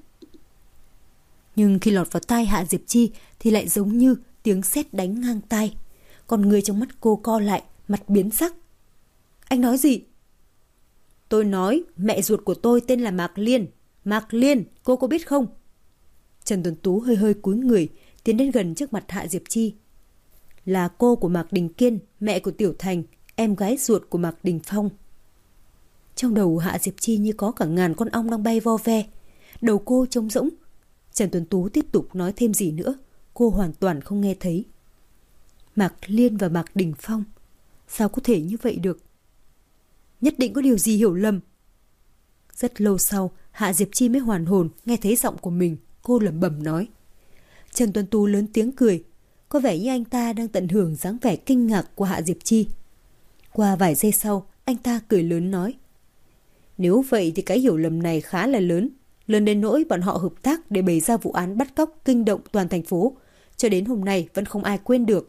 Nhưng khi lọt vào tai Hạ Diệp Chi thì lại giống như tiếng sét đánh ngang tai. Còn người trong mắt cô co lại, mặt biến sắc. Anh nói gì? Tôi nói mẹ ruột của tôi tên là Mạc Liên. Mạc Liên, cô có biết không? Trần Tuấn Tú hơi cúi người, tiến đến gần trước mặt Hạ Diệp Chi. Là cô của Mạc Đình Kiên, mẹ của Tiểu Thành, em gái ruột của Mạc Đình Phong. Trong đầu Hạ Diệp Chi như có cả ngàn con ong đang bay vo ve. Đầu cô trống rỗng. Trần Tuấn Tú tiếp tục nói thêm gì nữa, cô hoàn toàn không nghe thấy. Mạc Liên và Mạc Đình Phong, sao có thể như vậy được? Nhất định có điều gì hiểu lầm. Rất lâu sau, Hạ Diệp Chi mới hoàn hồn nghe thấy giọng của mình. Cô lẩm bẩm nói. Trần Tuấn Tú lớn tiếng cười. Có vẻ như anh ta đang tận hưởng dáng vẻ kinh ngạc của Hạ Diệp Chi. Qua vài giây sau, anh ta cười lớn nói. Nếu vậy thì cái hiểu lầm này khá là lớn. Lớn đến nỗi bọn họ hợp tác để bày ra vụ án bắt cóc kinh động toàn thành phố. Cho đến hôm nay vẫn không ai quên được.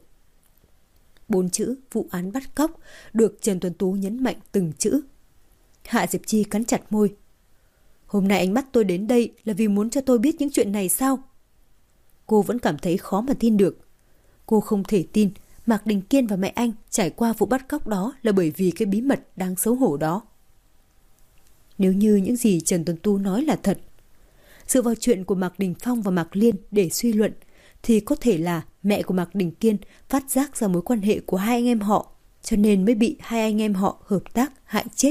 4 chữ vụ án bắt cóc được Trần Tuấn Tú nhấn mạnh từng chữ. Hạ Diệp Chi cắn chặt môi. Hôm nay anh bắt tôi đến đây là vì muốn cho tôi biết những chuyện này sao? Cô vẫn cảm thấy khó mà tin được. Cô không thể tin Mạc Đình Kiên và mẹ anh trải qua vụ bắt cóc đó là bởi vì cái bí mật đáng xấu hổ đó. Nếu như những gì Trần Tuấn Tú nói là thật, dựa vào chuyện của Mạc Đình Phong và Mạc Liên để suy luận, thì có thể là mẹ của Mạc Đình Kiên phát giác ra mối quan hệ của hai anh em họ, cho nên mới bị hai anh em họ hợp tác hại chết.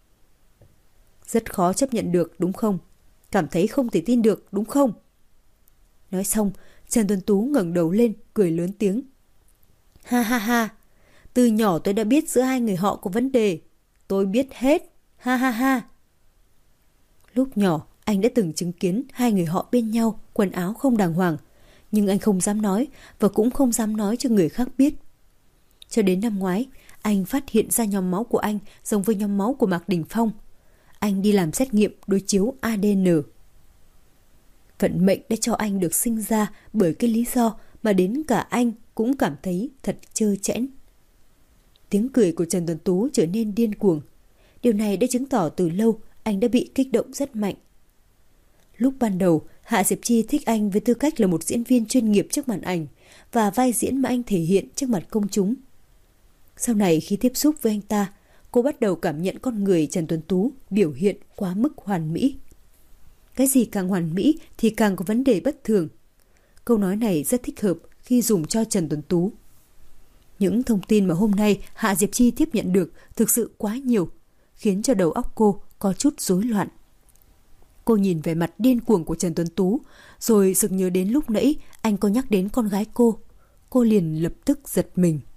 Rất khó chấp nhận được đúng không? Cảm thấy không thể tin được đúng không? Nói xong, Trần Tuấn Tú ngẩng đầu lên, cười lớn tiếng. Ha ha ha, từ nhỏ tôi đã biết giữa hai người họ có vấn đề. Tôi biết hết. Ha ha ha. Lúc nhỏ, anh đã từng chứng kiến hai người họ bên nhau, quần áo không đàng hoàng. Nhưng anh không dám nói và cũng không dám nói cho người khác biết. Cho đến năm ngoái, anh phát hiện ra nhóm máu của anh giống với nhóm máu của Mạc Đình Phong. Anh đi làm xét nghiệm đối chiếu ADN. Vận mệnh đã cho anh được sinh ra bởi cái lý do mà đến cả anh cũng cảm thấy thật trơ trẽn. Tiếng cười của Trần Tuấn Tú trở nên điên cuồng. Điều này đã chứng tỏ từ lâu anh đã bị kích động rất mạnh. Lúc ban đầu, Hạ Diệp Chi thích anh với tư cách là một diễn viên chuyên nghiệp trước màn ảnh và vai diễn mà anh thể hiện trước mặt công chúng. Sau này khi tiếp xúc với anh ta, cô bắt đầu cảm nhận con người Trần Tuấn Tú biểu hiện quá mức hoàn mỹ. Cái gì càng hoàn mỹ thì càng có vấn đề bất thường. Câu nói này rất thích hợp khi dùng cho Trần Tuấn Tú. Những thông tin mà hôm nay Hạ Diệp Chi tiếp nhận được thực sự quá nhiều, khiến cho đầu óc cô có chút rối loạn. Cô nhìn về mặt điên cuồng của Trần Tuấn Tú, rồi sực nhớ đến lúc nãy anh có nhắc đến con gái cô. Cô liền lập tức giật mình.